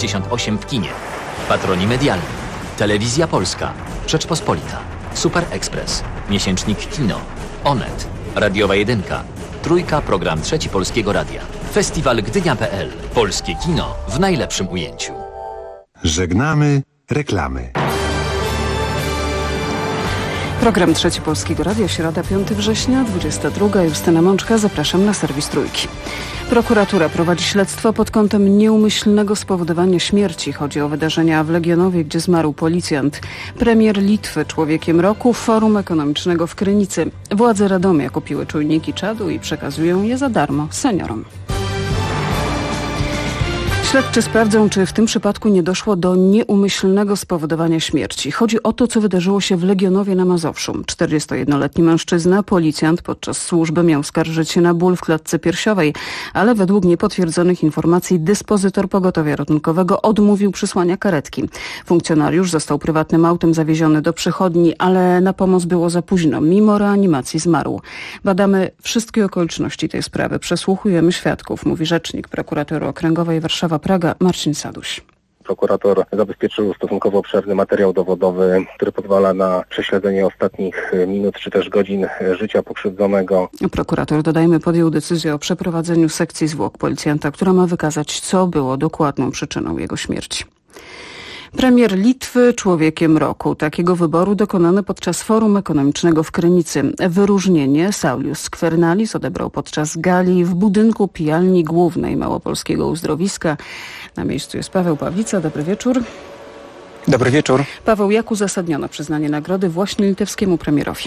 68 w kinie. Patroni medialni: Telewizja Polska, Rzeczpospolita, Super Express, Miesięcznik Kino, Onet, Radiowa Jedynka, Trójka, program Trzeci Polskiego Radia. Festiwal Gdynia.pl. Polskie kino w najlepszym ujęciu. Żegnamy reklamy. Program Trzeci Polskiego Radia, środa 5 września, 22. Justyna Mączka. Zapraszam na serwis Trójki. Prokuratura prowadzi śledztwo pod kątem nieumyślnego spowodowania śmierci. Chodzi o wydarzenia w Legionowie, gdzie zmarł policjant. Premier Litwy człowiekiem roku, Forum Ekonomicznego w Krynicy. Władze Radomia kupiły czujniki czadu i przekazują je za darmo seniorom. Śledczy sprawdzą, czy w tym przypadku nie doszło do nieumyślnego spowodowania śmierci. Chodzi o to, co wydarzyło się w Legionowie na Mazowszu. 41-letni mężczyzna, policjant, podczas służby miał skarżyć się na ból w klatce piersiowej, ale według niepotwierdzonych informacji dyspozytor pogotowia ratunkowego odmówił przysłania karetki. Funkcjonariusz został prywatnym autem zawieziony do przychodni, ale na pomoc było za późno. Mimo reanimacji zmarł. Badamy wszystkie okoliczności tej sprawy. Przesłuchujemy świadków, mówi rzecznik prokuratury okręgowej Warszawa-Praga Marcin Saduś. Prokurator zabezpieczył stosunkowo obszerny materiał dowodowy, który pozwala na prześledzenie ostatnich minut czy też godzin życia pokrzywdzonego. Prokurator, dodajmy, podjął decyzję o przeprowadzeniu sekcji zwłok policjanta, która ma wykazać, co było dokładną przyczyną jego śmierci. Premier Litwy człowiekiem roku. Takiego wyboru dokonano podczas Forum Ekonomicznego w Krynicy. Wyróżnienie Saulius Skvernalis odebrał podczas gali w budynku pijalni głównej Małopolskiego Uzdrowiska. Na miejscu jest Paweł Pawlica. Dobry wieczór. Dobry wieczór. Paweł, jak uzasadniono przyznanie nagrody właśnie litewskiemu premierowi?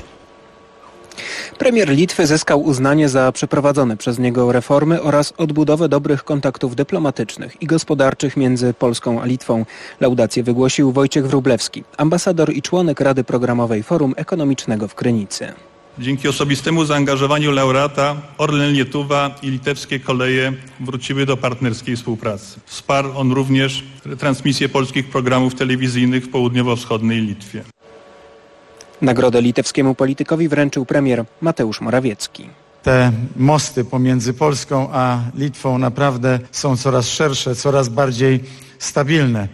Premier Litwy zyskał uznanie za przeprowadzone przez niego reformy oraz odbudowę dobrych kontaktów dyplomatycznych i gospodarczych między Polską a Litwą. Laudację wygłosił Wojciech Wróblewski, ambasador i członek Rady Programowej Forum Ekonomicznego w Krynicy. Dzięki osobistemu zaangażowaniu laureata Orlen Lietuva i litewskie koleje wróciły do partnerskiej współpracy. Wsparł on również transmisję polskich programów telewizyjnych w południowo-wschodniej Litwie. Nagrodę litewskiemu politykowi wręczył premier Mateusz Morawiecki. Te mosty pomiędzy Polską a Litwą naprawdę są coraz szersze, coraz bardziej stabilne.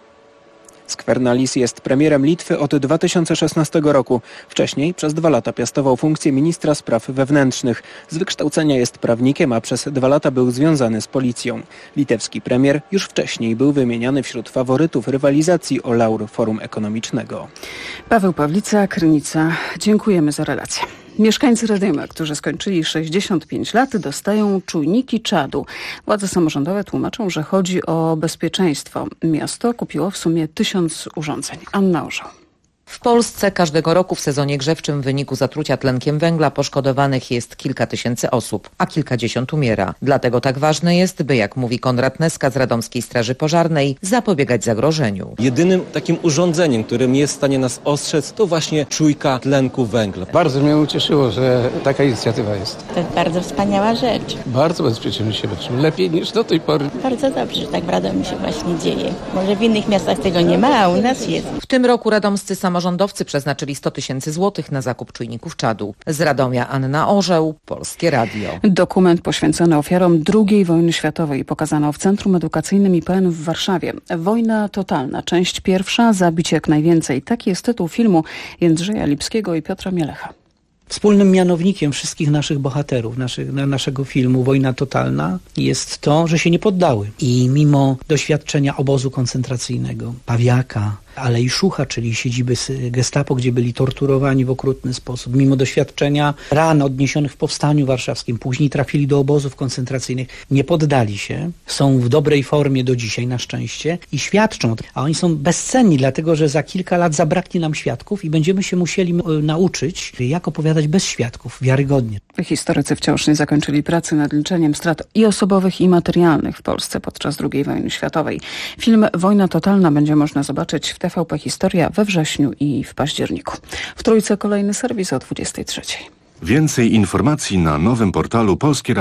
Skvernalis jest premierem Litwy od 2016 roku. Wcześniej przez 2 lata piastował funkcję ministra spraw wewnętrznych. Z wykształcenia jest prawnikiem, a przez 2 lata był związany z policją. Litewski premier już wcześniej był wymieniany wśród faworytów rywalizacji o laur Forum Ekonomicznego. Paweł Pawlica, Krynica. Dziękujemy za relację. Mieszkańcy Radomia, którzy skończyli 65 lat, dostają czujniki czadu. Władze samorządowe tłumaczą, że chodzi o bezpieczeństwo. Miasto kupiło w sumie 1000 urządzeń. Anna Orzeł. W Polsce każdego roku w sezonie grzewczym w wyniku zatrucia tlenkiem węgla poszkodowanych jest kilka tysięcy osób, a kilkadziesiąt umiera. Dlatego tak ważne jest, by, jak mówi Konrad Neska z Radomskiej Straży Pożarnej, zapobiegać zagrożeniu. Jedynym takim urządzeniem, którym jest w stanie nas ostrzec, to właśnie czujka tlenku węgla. Bardzo mnie ucieszyło, że taka inicjatywa jest. To bardzo wspaniała rzecz. Bardzo bezpiecznie się baczymy, lepiej niż do tej pory. Bardzo dobrze, że tak w Radomiu się właśnie dzieje. Może w innych miastach tego nie ma, a u nas jest. W tym roku radomscy samorządowcy przeznaczyli 100 000 złotych na zakup czujników czadu. Z Radomia Anna Orzeł, Polskie Radio. Dokument poświęcony ofiarom II wojny światowej pokazano w Centrum Edukacyjnym IPN w Warszawie. Wojna totalna, część pierwsza, zabić jak najwięcej. Taki jest tytuł filmu Jędrzeja Lipskiego i Piotra Mielecha. Wspólnym mianownikiem wszystkich naszych bohaterów, naszego filmu Wojna Totalna jest to, że się nie poddały. I mimo doświadczenia obozu koncentracyjnego, Pawiaka, Alei Szucha, czyli siedziby Gestapo, gdzie byli torturowani w okrutny sposób, mimo doświadczenia ran odniesionych w Powstaniu Warszawskim, później trafili do obozów koncentracyjnych, nie poddali się, są w dobrej formie do dzisiaj na szczęście i świadczą, a oni są bezcenni, dlatego że za kilka lat zabraknie nam świadków i będziemy się musieli nauczyć, jak opowiadać bez świadków, wiarygodnie. Historycy wciąż nie zakończyli pracy nad liczeniem strat i osobowych, i materialnych w Polsce podczas II wojny światowej. Film Wojna Totalna będzie można zobaczyć w TVP Historia we wrześniu i w październiku. W Trójce kolejny serwis o 23:00. Więcej informacji na nowym portalu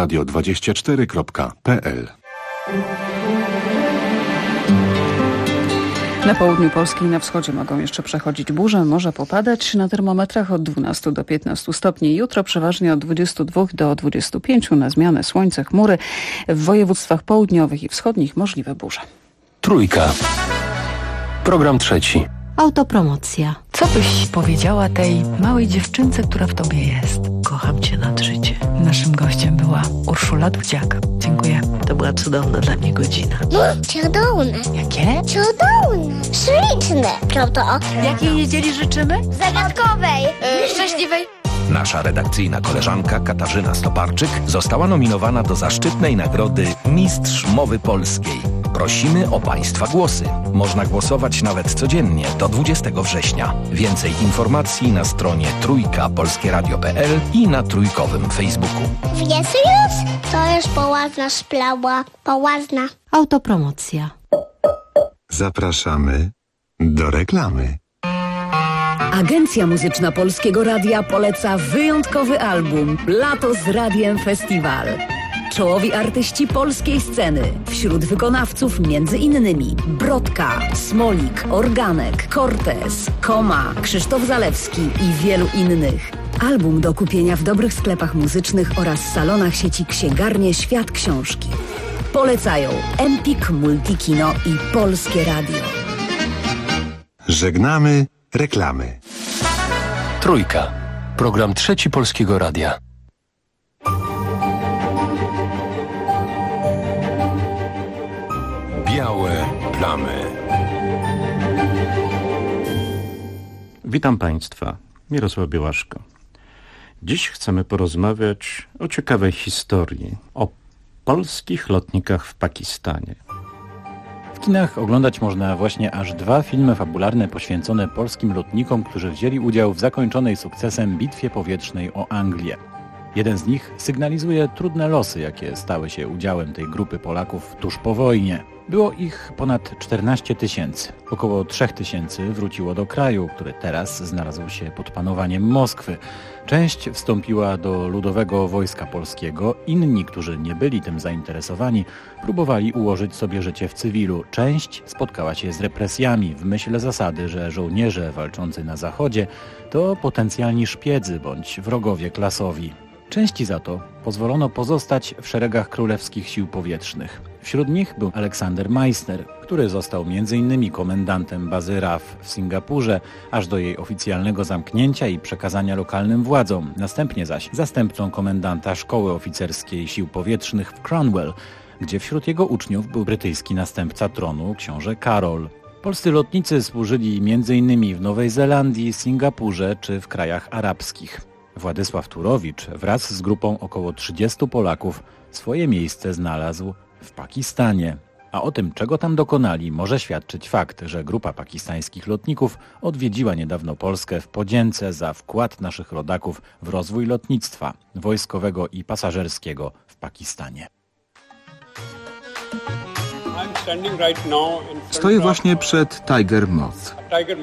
polskieradio24.pl. Na południu Polski i na wschodzie mogą jeszcze przechodzić burze, może popadać. Na termometrach od 12 do 15 stopni. Jutro przeważnie od 22 do 25 na zmianę słońce, chmury. W województwach południowych i wschodnich możliwe burze. Trójka. Program trzeci. Autopromocja. Co byś powiedziała tej małej dziewczynce, która w tobie jest? Kocham cię nad życie. Naszym gościem była Urszula Dudziak. Dziękuję. To była cudowna dla mnie godzina. Cudowne. Jakie? Cudowne. Śliczne. Prawda? Jakiej niedzieli życzymy? Zagadkowej. Szczęśliwej. Nasza redakcyjna koleżanka Katarzyna Stoparczyk została nominowana do zaszczytnej nagrody Mistrz Mowy Polskiej. Prosimy o Państwa głosy. Można głosować nawet codziennie do 20 września. Więcej informacji na stronie trójkapolskieradio.pl i na trójkowym Facebooku. Wiesz już? To już poważna sprawa. Poważna. Autopromocja. Zapraszamy do reklamy. Agencja Muzyczna Polskiego Radia poleca wyjątkowy album Lato z Radiem Festiwal. Czołowi artyści polskiej sceny. Wśród wykonawców m.in. Brodka, Smolik, Organek, Cortez, Koma, Krzysztof Zalewski i wielu innych. Album do kupienia w dobrych sklepach muzycznych oraz salonach sieci Księgarnie Świat Książki. Polecają Empik, Multikino i Polskie Radio. Żegnamy reklamy. Trójka. Program trzeci Polskiego Radia. Białe plamy. Witam Państwa, Mirosław Białaszko. Dziś chcemy porozmawiać o ciekawej historii, o polskich lotnikach w Pakistanie. W kinach oglądać można właśnie aż 2 filmy fabularne poświęcone polskim lotnikom, którzy wzięli udział w zakończonej sukcesem bitwie powietrznej o Anglię. Jeden z nich sygnalizuje trudne losy, jakie stały się udziałem tej grupy Polaków tuż po wojnie. Było ich ponad 14 000. Około 3 000 wróciło do kraju, który teraz znalazł się pod panowaniem Moskwy. Część wstąpiła do Ludowego Wojska Polskiego, inni, którzy nie byli tym zainteresowani, próbowali ułożyć sobie życie w cywilu. Część spotkała się z represjami w myśl zasady, że żołnierze walczący na zachodzie to potencjalni szpiedzy bądź wrogowie klasowi. Części za to pozwolono pozostać w szeregach Królewskich Sił Powietrznych. Wśród nich był Aleksander Meissner, który został m.in. komendantem bazy RAF w Singapurze, aż do jej oficjalnego zamknięcia i przekazania lokalnym władzom. Następnie zaś zastępcą komendanta Szkoły Oficerskiej Sił Powietrznych w Cranwell, gdzie wśród jego uczniów był brytyjski następca tronu, książę Karol. Polscy lotnicy służyli m.in. w Nowej Zelandii, Singapurze czy w krajach arabskich. Władysław Turowicz wraz z grupą około 30 Polaków swoje miejsce znalazł w Pakistanie. A o tym, czego tam dokonali, może świadczyć fakt, że grupa pakistańskich lotników odwiedziła niedawno Polskę w podzięce za wkład naszych rodaków w rozwój lotnictwa wojskowego i pasażerskiego w Pakistanie. Stoję właśnie przed Tiger Moth.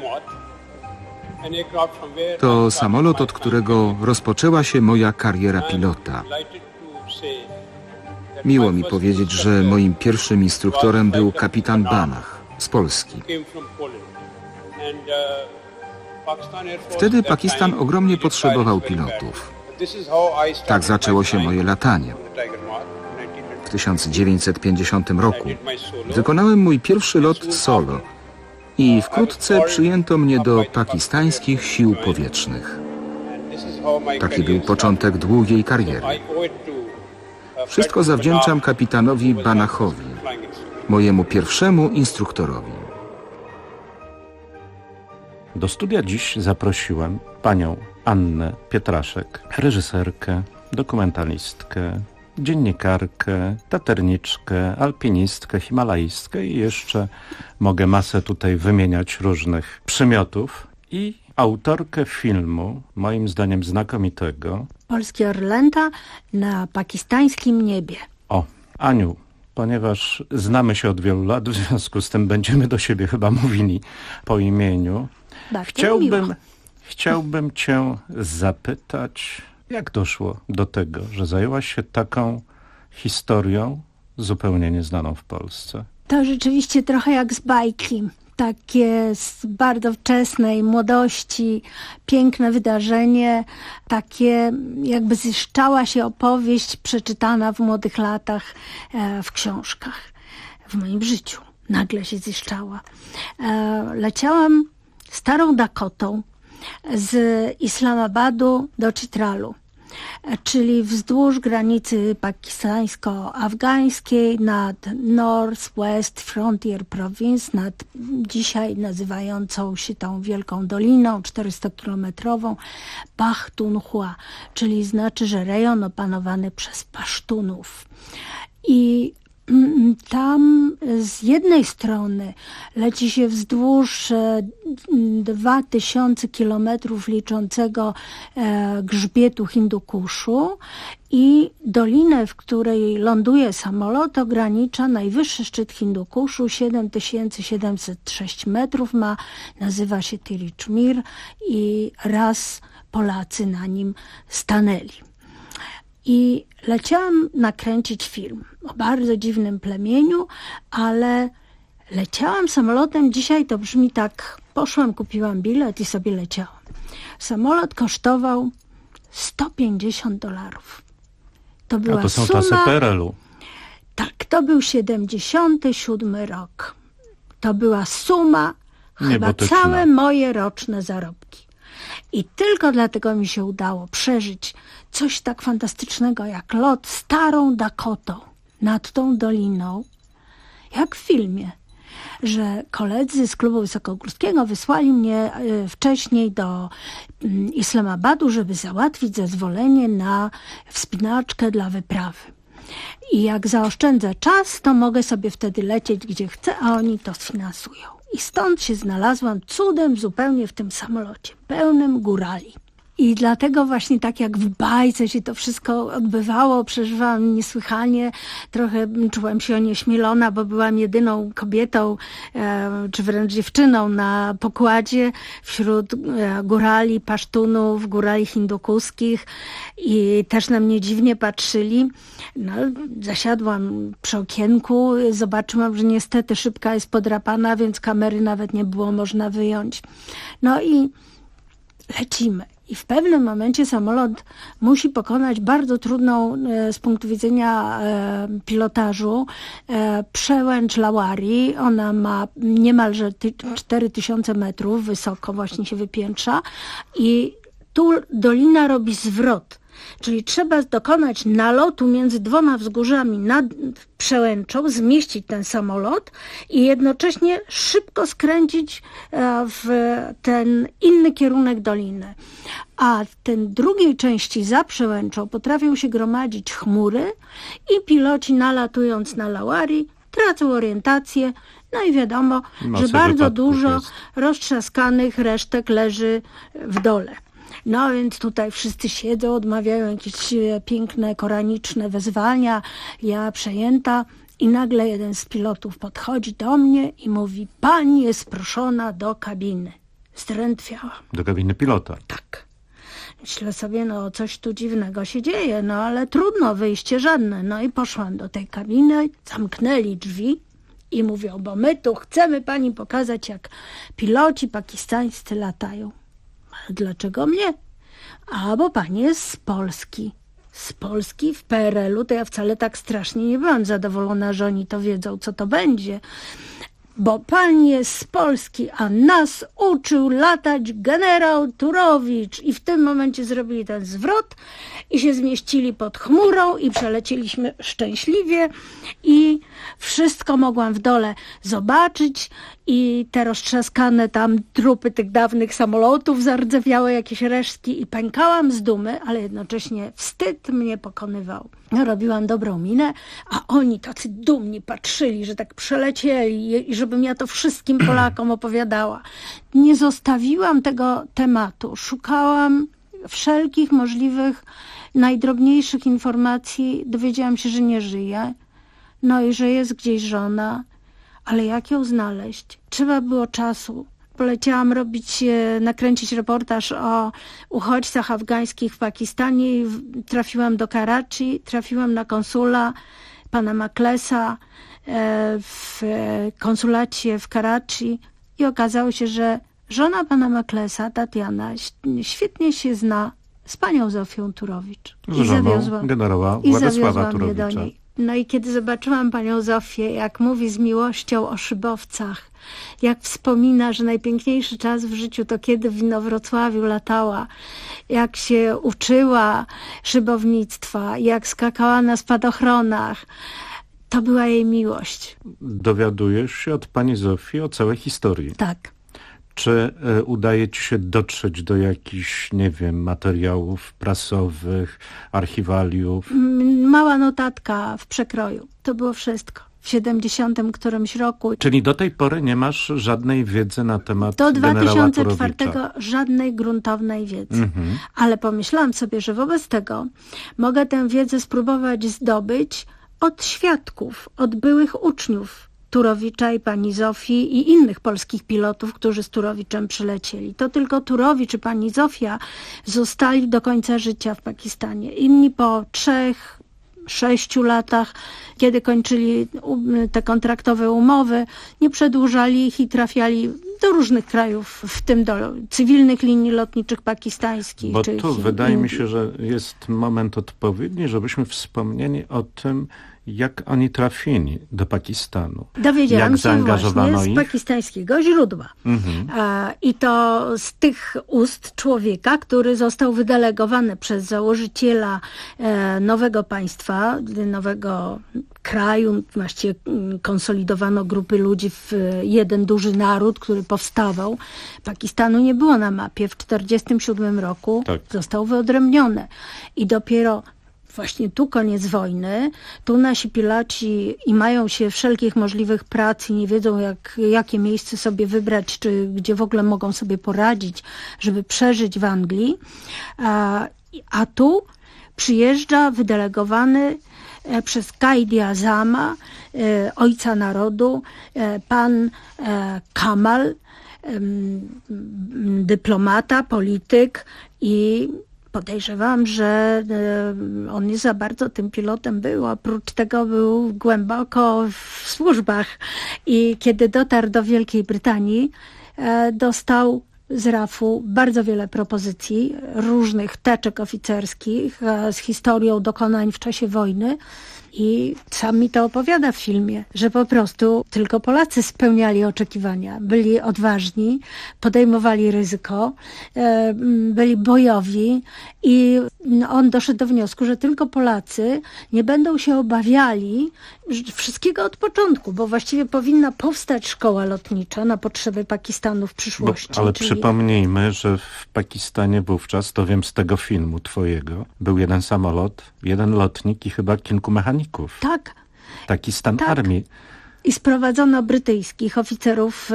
To samolot, od którego rozpoczęła się moja kariera pilota. Miło mi powiedzieć, że moim pierwszym instruktorem był kapitan Banach z Polski. Wtedy Pakistan ogromnie potrzebował pilotów. Tak zaczęło się moje latanie. W 1950 roku wykonałem mój pierwszy lot solo i wkrótce przyjęto mnie do pakistańskich sił powietrznych. Taki był początek długiej kariery. Wszystko zawdzięczam kapitanowi Banachowi, mojemu pierwszemu instruktorowi. Do studia dziś zaprosiłem panią Annę Pietraszek, reżyserkę, dokumentalistkę, dziennikarkę, taterniczkę, alpinistkę, himalaistkę i jeszcze mogę masę tutaj wymieniać różnych przymiotów i autorkę filmu, moim zdaniem znakomitego. Polskie Orlęta na pakistańskim niebie. O, Aniu, ponieważ znamy się od wielu lat, w związku z tym będziemy do siebie chyba mówili po imieniu. Chciałbym cię zapytać, jak doszło do tego, że zajęłaś się taką historią zupełnie nieznaną w Polsce? To rzeczywiście trochę jak z bajki. Takie z bardzo wczesnej młodości, piękne wydarzenie, takie jakby ziszczała się opowieść przeczytana w młodych latach w książkach, w moim życiu. nagle się ziszczała. Leciałam starą Dakotą z Islamabadu do Chitralu, czyli wzdłuż granicy pakistańsko-afgańskiej nad North-West Frontier Province, nad dzisiaj nazywającą się tą Wielką Doliną 400-kilometrową Pachtunchwa, czyli znaczy, że rejon opanowany przez Pasztunów. I tam z jednej strony leci się wzdłuż 2000 kilometrów liczącego grzbietu Hindukuszu i dolinę, w której ląduje samolot, ogranicza najwyższy szczyt Hindukuszu, 7706 metrów ma, nazywa się Tirichmir i raz Polacy na nim stanęli. I leciałam nakręcić film o bardzo dziwnym plemieniu, ale leciałam samolotem, dzisiaj to brzmi tak, poszłam, kupiłam bilet i sobie leciałam. Samolot kosztował $150. To była to są suma, czasy PRL-u. Tak, to był 77 rok. To była suma, chyba całe moje roczne zarobki. I tylko dlatego mi się udało przeżyć coś tak fantastycznego jak lot starą Dakotą nad tą doliną, jak w filmie, że koledzy z klubu wysokogórskiego wysłali mnie wcześniej do Islamabadu, żeby załatwić zezwolenie na wspinaczkę dla wyprawy. I jak zaoszczędzę czas, to mogę sobie wtedy lecieć gdzie chcę, a oni to sfinansują. I stąd się znalazłam cudem zupełnie w tym samolocie, pełnym górali. I dlatego właśnie tak jak w bajce się to wszystko odbywało, przeżywałam niesłychanie, trochę czułam się onieśmielona, bo byłam jedyną kobietą, czy wręcz dziewczyną na pokładzie wśród górali Pasztunów, górali hindukuskich i też na mnie dziwnie patrzyli. No, zasiadłam przy okienku, zobaczyłam, że niestety szybka jest podrapana, więc kamery nawet nie było można wyjąć. No i lecimy. I w pewnym momencie samolot musi pokonać bardzo trudną z punktu widzenia pilotażu przełęcz Lawari. Ona ma niemalże 4000 metrów wysoko, właśnie się wypiętrza i tu dolina robi zwrot. Czyli trzeba dokonać nalotu między dwoma wzgórzami nad przełęczą, zmieścić ten samolot i jednocześnie szybko skręcić w ten inny kierunek doliny. A w tej drugiej części za przełęczą potrafią się gromadzić chmury i piloci nalatując na Lawari tracą orientację. No i wiadomo, że bardzo dużo roztrzaskanych resztek leży w dole. No więc tutaj wszyscy siedzą, odmawiają jakieś piękne, koraniczne wezwania. Ja przejęta i nagle jeden z pilotów podchodzi do mnie i mówi: pani jest proszona do kabiny. Zdrętwiałam. Do kabiny pilota? Tak. Myślę sobie, no coś tu dziwnego się dzieje, no ale trudno, wyjście żadne. No i poszłam do tej kabiny, zamknęli drzwi i mówią: bo my tu chcemy pani pokazać, jak piloci pakistańscy latają. Dlaczego mnie? A bo pani jest z Polski. Z Polski w PRL-u to ja wcale tak strasznie nie byłam zadowolona, że oni to wiedzą, co to będzie. Bo pani jest z Polski, a nas uczył latać generał Turowicz. I w tym momencie zrobili ten zwrot i się zmieścili pod chmurą i przelecieliśmy szczęśliwie i wszystko mogłam w dole zobaczyć i te roztrzaskane tam trupy tych dawnych samolotów, zardzewiałe jakieś resztki i pękałam z dumy, ale jednocześnie wstyd mnie pokonywał. Robiłam dobrą minę, a oni tacy dumni patrzyli, że tak przelecieli i żebym ja to wszystkim Polakom opowiadała. Nie zostawiłam tego tematu. Szukałam wszelkich możliwych, najdrobniejszych informacji. Dowiedziałam się, że nie żyje. No i że jest gdzieś żona. Ale jak ją znaleźć? Trzeba było czasu. Poleciałam nakręcić reportaż o uchodźcach afgańskich w Pakistanie i trafiłam do Karachi, trafiłam na konsula pana Maclesa w konsulacie w Karachi i okazało się, że żona pana Maclesa, Tatiana, świetnie się zna z panią Zofią Turowicz. Z żoną generała Władysława Turowicza. Do niej. No i kiedy zobaczyłam panią Zofię, jak mówi z miłością o szybowcach, jak wspomina, że najpiękniejszy czas w życiu to kiedy w Inowrocławiu latała, jak się uczyła szybownictwa, jak skakała na spadochronach, to była jej miłość. Dowiadujesz się od pani Zofii o całej historii. Tak. Czy udaje ci się dotrzeć do jakichś, nie wiem, materiałów prasowych, archiwaliów? Mała notatka w przekroju. To było wszystko. W 70 którymś roku. Czyli do tej pory nie masz żadnej wiedzy na temat do generała 2004 Turowicza. żadnej gruntownej wiedzy. Ale pomyślałam sobie, że wobec tego mogę tę wiedzę spróbować zdobyć od świadków, od byłych uczniów Turowicza i pani Zofii i innych polskich pilotów, którzy z Turowiczem przylecieli. To tylko Turowicz i pani Zofia zostali do końca życia w Pakistanie. Inni po 3-6 latach, kiedy kończyli te kontraktowe umowy, nie przedłużali ich i trafiali do różnych krajów, w tym do cywilnych linii lotniczych pakistańskich. Bo tu wydaje mi się, że jest moment odpowiedni, żebyśmy wspomnieli o tym, jak oni trafili do Pakistanu. Dowiedziałam jak się zaangażowano właśnie z pakistańskiego źródła. I to z tych ust człowieka, który został wydelegowany przez założyciela nowego państwa, nowego kraju. Właściwie konsolidowano grupy ludzi w jeden duży naród, który powstawał. Pakistanu nie było na mapie. W 1947 roku został wyodrębniony. I dopiero właśnie tu koniec wojny, tu nasi piloci i mają się wszelkich możliwych prac i nie wiedzą, jakie miejsce sobie wybrać, czy gdzie w ogóle mogą sobie poradzić, żeby przeżyć w Anglii. A tu przyjeżdża wydelegowany przez Qaidi Azama, ojca narodu, pan Kamal, dyplomata, polityk i podejrzewam, że on nie za bardzo tym pilotem był. Oprócz tego był głęboko w służbach i kiedy dotarł do Wielkiej Brytanii, dostał z RAF-u bardzo wiele propozycji, różnych teczek oficerskich z historią dokonań w czasie wojny. I sam mi to opowiada w filmie, że po prostu tylko Polacy spełniali oczekiwania. Byli odważni, podejmowali ryzyko, byli bojowi i on doszedł do wniosku, że tylko Polacy nie będą się obawiali wszystkiego od początku, bo właściwie powinna powstać szkoła lotnicza na potrzeby Pakistanu w przyszłości. Ale przypomnijmy, że w Pakistanie wówczas, to wiem z tego filmu twojego, był jeden samolot, jeden lotnik i chyba kilku mechaników. Tak. Taki stan armii. I sprowadzono brytyjskich oficerów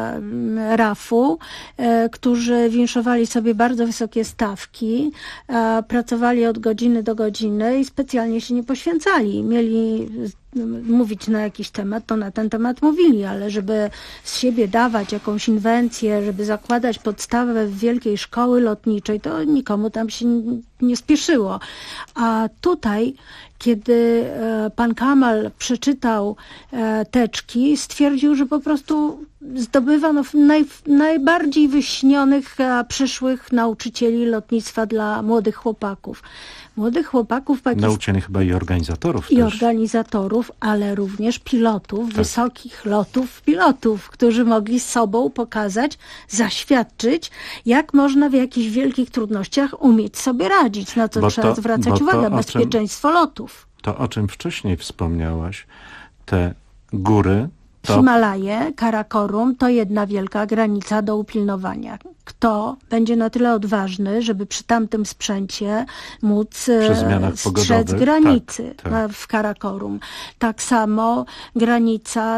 RAF-u, którzy winszowali sobie bardzo wysokie stawki, pracowali od godziny do godziny i specjalnie się nie poświęcali. Mieli mówić na jakiś temat, to na ten temat mówili, ale żeby z siebie dawać jakąś inwencję, żeby zakładać podstawę wielkiej szkoły lotniczej, to nikomu tam się nie spieszyło. A tutaj, kiedy pan Kamal przeczytał teczki, stwierdził, że po prostu zdobywano najbardziej wyśnionych przyszłych nauczycieli lotnictwa dla młodych chłopaków. Młodych chłopaków nauczonych chyba i organizatorów i też. Organizatorów, ale również pilotów, wysokich lotów pilotów, którzy mogli sobą pokazać, zaświadczyć, jak można w jakichś wielkich trudnościach umieć sobie radzić, na co trzeba zwracać uwagę, bezpieczeństwo lotów. To, o czym wcześniej wspomniałaś, te góry, Himalaje, Karakorum to jedna wielka granica do upilnowania. Kto będzie na tyle odważny, żeby przy tamtym sprzęcie móc strzec granicy w Karakorum. Tak samo granica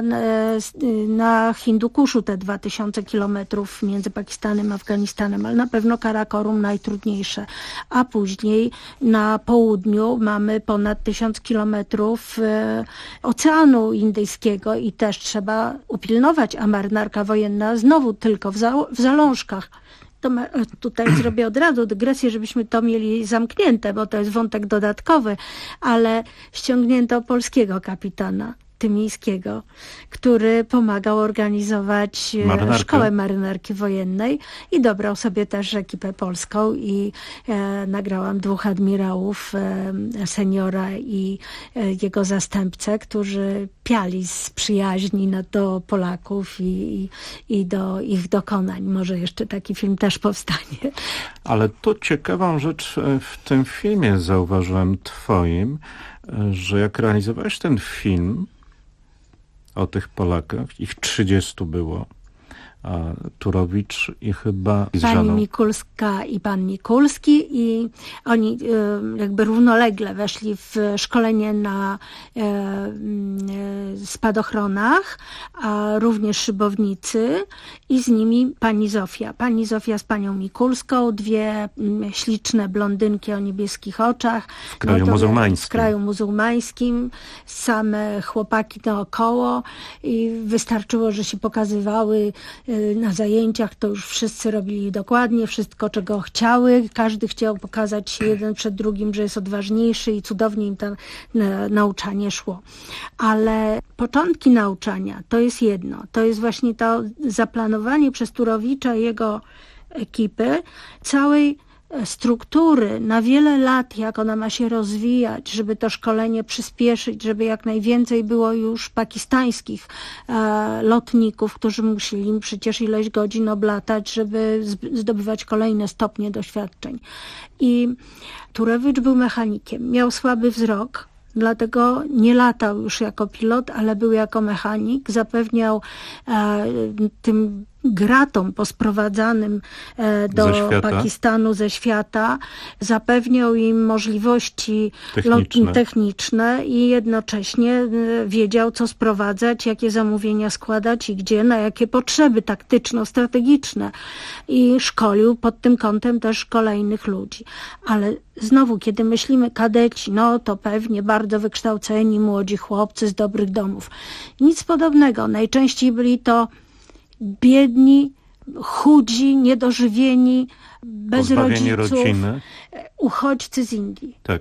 na Hindukuszu, te 2000 kilometrów między Pakistanem a Afganistanem, ale na pewno Karakorum najtrudniejsze. A później na południu mamy ponad 1000 kilometrów Oceanu Indyjskiego i też trzeba upilnować, a marynarka wojenna znowu tylko w zalążkach. Tutaj zrobię od razu dygresję, żebyśmy to mieli zamknięte, bo to jest wątek dodatkowy, ale ściągnięto polskiego kapitana Tymińskiego, który pomagał organizować szkołę marynarki wojennej i dobrał sobie też ekipę polską i nagrałam 2 admirałów, seniora i jego zastępcę, którzy piali z przyjaźni do Polaków i do ich dokonań. Może jeszcze taki film też powstanie. Ale tu ciekawą rzecz w tym filmie zauważyłem twoim, że jak realizowałeś ten film o tych Polakach, ich 30 było, a Turowicz i chyba z Pani żoną. Mikulska i pan Mikulski i oni jakby równolegle weszli w szkolenie na spadochronach, a również szybownicy i z nimi pani Zofia. Pani Zofia z panią Mikulską, 2 śliczne blondynki o niebieskich oczach. W kraju muzułmańskim. W kraju muzułmańskim, same chłopaki naokoło i wystarczyło, że się pokazywały na zajęciach, to już wszyscy robili dokładnie wszystko, czego chciały. Każdy chciał pokazać się jeden przed drugim, że jest odważniejszy i cudownie im to nauczanie szło. Ale początki nauczania to jest jedno. To jest właśnie to zaplanowanie przez Turowicza i jego ekipy całej struktury na wiele lat, jak ona ma się rozwijać, żeby to szkolenie przyspieszyć, żeby jak najwięcej było już pakistańskich lotników, którzy musieli przecież ileś godzin oblatać, żeby zdobywać kolejne stopnie doświadczeń. I Turowicz był mechanikiem, miał słaby wzrok, dlatego nie latał już jako pilot, ale był jako mechanik, zapewniał tym gratom posprowadzanym do Pakistanu ze świata, zapewniał im możliwości techniczne i jednocześnie wiedział, co sprowadzać, jakie zamówienia składać i gdzie, na jakie potrzeby taktyczno-strategiczne. I szkolił pod tym kątem też kolejnych ludzi. Ale znowu, kiedy myślimy kadeci, no to pewnie bardzo wykształceni, młodzi chłopcy z dobrych domów. Nic podobnego. Najczęściej byli to biedni, chudzi, niedożywieni, bez rodziców, uchodźcy z Indii. Tak.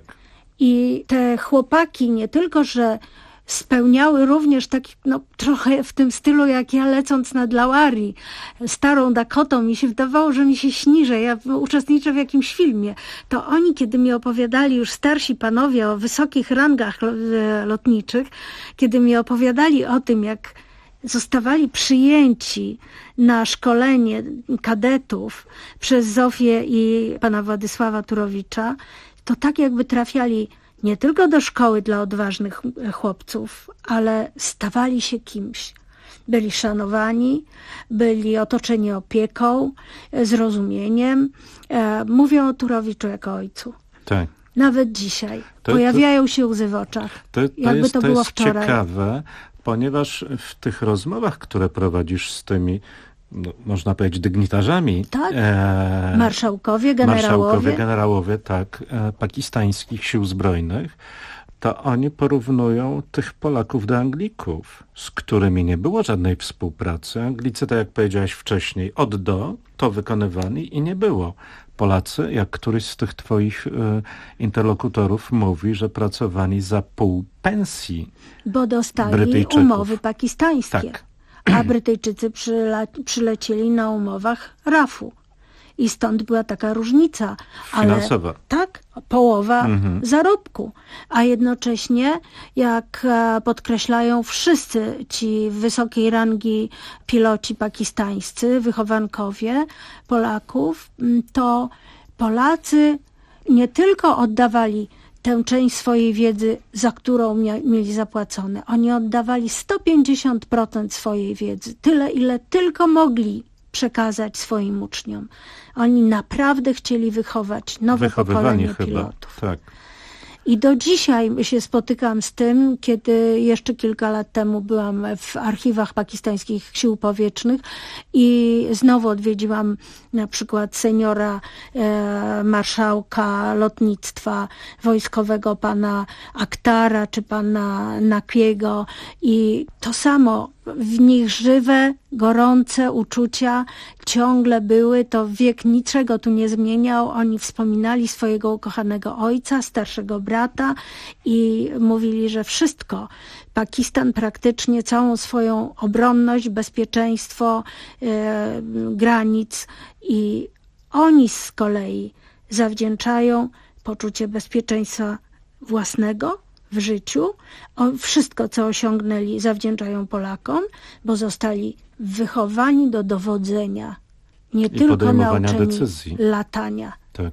I te chłopaki nie tylko, że spełniały również taki, trochę w tym stylu, jak ja lecąc nad Lawari, starą Dakotą, mi się wydawało, że mi się śni, że ja uczestniczę w jakimś filmie. To oni, kiedy mi opowiadali, już starsi panowie o wysokich rangach lotniczych, kiedy mi opowiadali o tym, jak zostawali przyjęci na szkolenie kadetów przez Zofię i pana Władysława Turowicza, to tak jakby trafiali nie tylko do szkoły dla odważnych chłopców, ale stawali się kimś. Byli szanowani, byli otoczeni opieką, zrozumieniem. Mówią o Turowiczu jako ojcu. Tak. Nawet dzisiaj. Pojawiają się łzy w oczach. Jakby to było wczoraj. Ciekawe, ponieważ w tych rozmowach, które prowadzisz z tymi, można powiedzieć, dygnitarzami, tak, marszałkowie, generałowie, tak, pakistańskich sił zbrojnych, to oni porównują tych Polaków do Anglików, z którymi nie było żadnej współpracy. Anglicy, tak jak powiedziałeś wcześniej, od do to wykonywali i nie było. Polacy, jak któryś z tych twoich interlokutorów mówi, że pracowali za pół pensji. Bo dostali umowy pakistańskie. Tak. A Brytyjczycy przylecieli na umowach RAF-u. I stąd była taka różnica. Finansowa. Ale tak, połowa zarobku. A jednocześnie, jak podkreślają wszyscy ci wysokiej rangi piloci pakistańscy, wychowankowie Polaków, to Polacy nie tylko oddawali tę część swojej wiedzy, za którą mieli zapłacone. Oni oddawali 150% swojej wiedzy. Tyle, ile tylko mogli przekazać swoim uczniom. Oni naprawdę chcieli wychować nowe pokolenie pilotów. Tak. I do dzisiaj się spotykam z tym, kiedy jeszcze kilka lat temu byłam w archiwach pakistańskich sił powietrznych i znowu odwiedziłam na przykład seniora marszałka lotnictwa wojskowego pana Aktara czy pana Nakiego i to samo w nich żywe, gorące uczucia ciągle były. To wiek niczego tu nie zmieniał. Oni wspominali swojego ukochanego ojca, starszego brata i mówili, że wszystko, Pakistan praktycznie całą swoją obronność, bezpieczeństwo granic i oni z kolei zawdzięczają poczucie bezpieczeństwa własnego w życiu. Wszystko, co osiągnęli, zawdzięczają Polakom, bo zostali wychowani do dowodzenia, nie tylko nauczeni decyzji, latania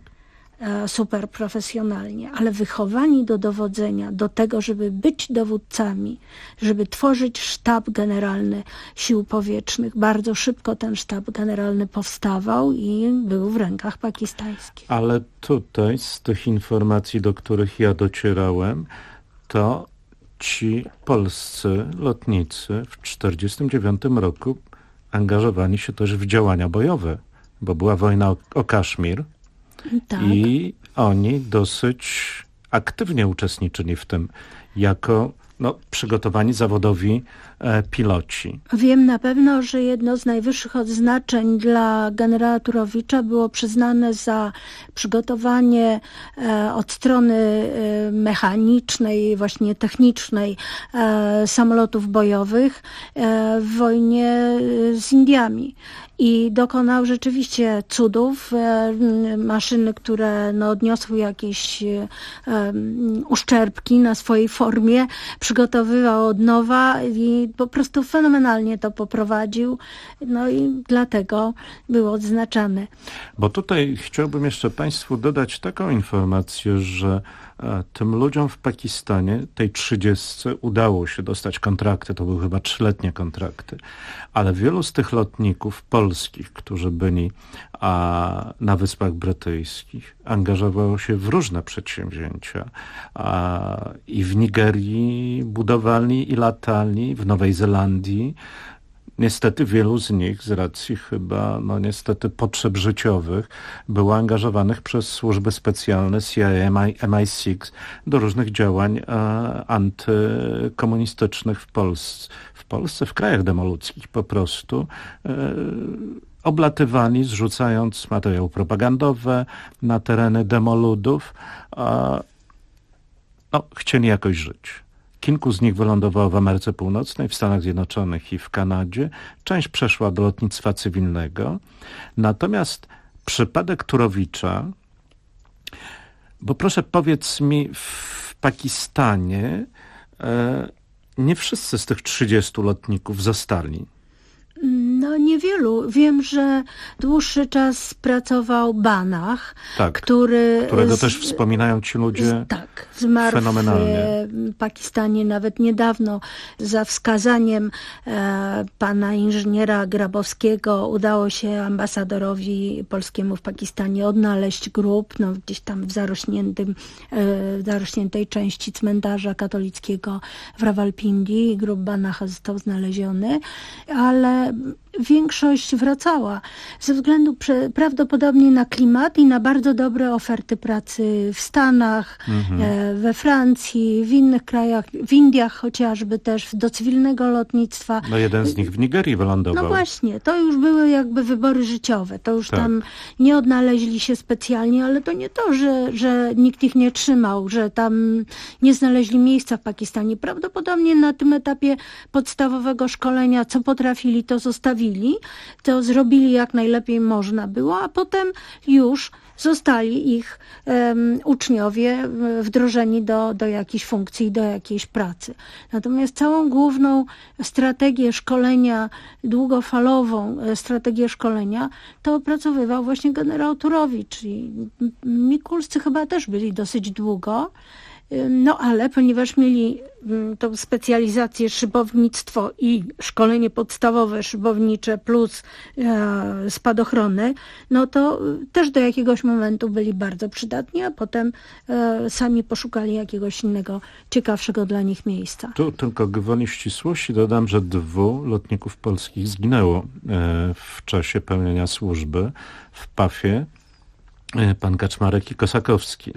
super profesjonalnie, ale wychowani do dowodzenia, do tego, żeby być dowódcami, żeby tworzyć sztab generalny sił powietrznych. Bardzo szybko ten sztab generalny powstawał i był w rękach pakistańskich. Ale tutaj z tych informacji, do których ja docierałem, to ci polscy lotnicy w 1949 roku angażowani się też w działania bojowe, bo była wojna o Kaszmir. Tak. I oni dosyć aktywnie uczestniczyli w tym, jako przygotowani zawodowi piloci. Wiem na pewno, że jedno z najwyższych odznaczeń dla generała Turowicza było przyznane za przygotowanie od strony mechanicznej, właśnie technicznej samolotów bojowych w wojnie z Indiami. I dokonał rzeczywiście cudów. Maszyny, które odniosły jakieś uszczerbki na swojej formie, przygotowywał od nowa i po prostu fenomenalnie to poprowadził. No i dlatego był odznaczany. Bo tutaj chciałbym jeszcze Państwu dodać taką informację, że tym ludziom w Pakistanie, tej 30, udało się dostać kontrakty, to były chyba 3-letnie kontrakty, ale wielu z tych lotników polskich, którzy byli na Wyspach Brytyjskich, angażowało się w różne przedsięwzięcia. I w Nigerii budowali i latali, w Nowej Zelandii. Niestety wielu z nich, z racji chyba, niestety potrzeb życiowych, było angażowanych przez służby specjalne CIA, MI6 do różnych działań antykomunistycznych w Polsce, w krajach demoludzkich po prostu. Oblatywali, zrzucając materiały propagandowe na tereny demoludów. Chcieli jakoś żyć. Kilku z nich wylądowało w Ameryce Północnej, w Stanach Zjednoczonych i w Kanadzie. Część przeszła do lotnictwa cywilnego. Natomiast przypadek Turowicza, bo proszę powiedz mi, w Pakistanie nie wszyscy z tych 30 lotników zostali. Niewielu. Wiem, że dłuższy czas pracował Banach, którego też wspominają ci ludzie zmarł fenomenalnie. W Pakistanie nawet niedawno. Za wskazaniem pana inżyniera Grabowskiego udało się ambasadorowi polskiemu w Pakistanie odnaleźć grób, gdzieś tam w zarośniętej części cmentarza katolickiego w Rawalpindi. Grób Banacha został znaleziony, ale większość wracała ze względu prawdopodobnie na klimat i na bardzo dobre oferty pracy w Stanach, we Francji, w innych krajach, w Indiach chociażby też, do cywilnego lotnictwa. Jeden z nich w Nigerii wylądował. Właśnie, to już były jakby wybory życiowe, to już tam nie odnaleźli się specjalnie, ale to nie to, że nikt ich nie trzymał, że tam nie znaleźli miejsca w Pakistanie. Prawdopodobnie na tym etapie podstawowego szkolenia, co potrafili, to zostawili, to zrobili jak najlepiej można było, a potem już zostali ich uczniowie wdrożeni do jakiejś funkcji, do jakiejś pracy. Natomiast całą główną strategię szkolenia, długofalową strategię szkolenia, to opracowywał właśnie generał Turowicz. I Mikulscy chyba też byli dosyć długo, ale ponieważ mieli tą specjalizację szybownictwo i szkolenie podstawowe szybownicze plus spadochrony, to też do jakiegoś momentu byli bardzo przydatni, a potem sami poszukali jakiegoś innego, ciekawszego dla nich miejsca. Tu tylko gwoli ścisłości dodam, że 2 lotników polskich zginęło w czasie pełnienia służby w PAF-ie, pan Kaczmarek i Kosakowski.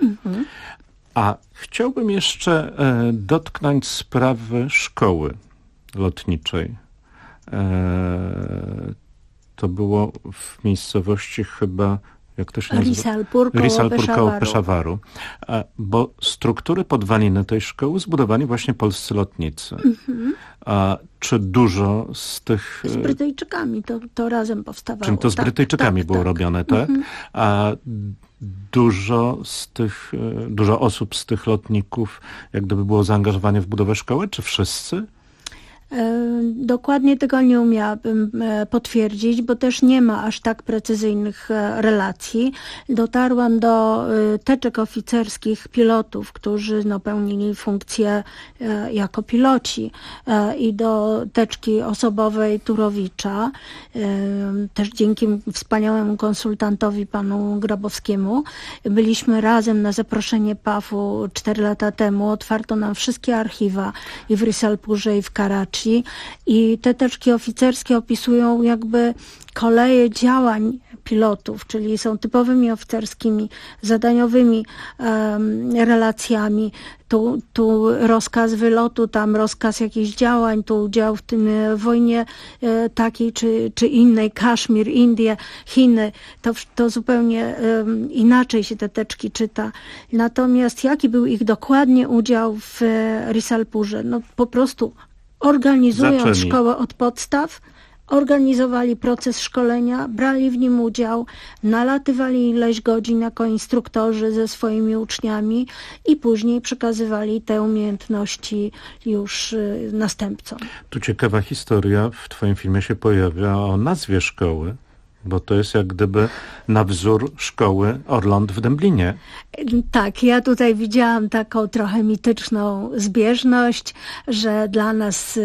A chciałbym jeszcze dotknąć sprawy szkoły lotniczej To było w miejscowości chyba, jak to się nazywa? Risalpur koło Peszawaru. Bo struktury podwaliny tej szkoły zbudowali właśnie polscy lotnicy. A czy dużo z tych... Z Brytyjczykami to razem powstawało. Czym to z Brytyjczykami było robione, tak? A dużo osób z tych lotników jak gdyby było zaangażowane w budowę szkoły, czy wszyscy? Dokładnie tego nie umiałabym potwierdzić, bo też nie ma aż tak precyzyjnych relacji. Dotarłam do teczek oficerskich pilotów, którzy pełnili funkcję jako piloci, i do teczki osobowej Turowicza, też dzięki wspaniałemu konsultantowi panu Grabowskiemu. Byliśmy razem na zaproszenie PAF-u 4 lata temu. Otwarto nam wszystkie archiwa i w Risalpurze, i w Karachi. I te teczki oficerskie opisują jakby koleje działań pilotów, czyli są typowymi oficerskimi, zadaniowymi relacjami. Tu rozkaz wylotu, tam rozkaz jakichś działań, tu udział w tym wojnie takiej czy innej, Kaszmir, Indie, Chiny. To zupełnie inaczej się te teczki czyta. Natomiast jaki był ich dokładnie udział w Risalpurze? Po prostu organizując szkołę od podstaw, organizowali proces szkolenia, brali w nim udział, nalatywali ileś godzin jako instruktorzy ze swoimi uczniami i później przekazywali te umiejętności już następcom. Tu ciekawa historia w twoim filmie się pojawia o nazwie szkoły, bo to jest jak gdyby na wzór szkoły Orląt w Dęblinie. Tak, ja tutaj widziałam taką trochę mityczną zbieżność, że dla nas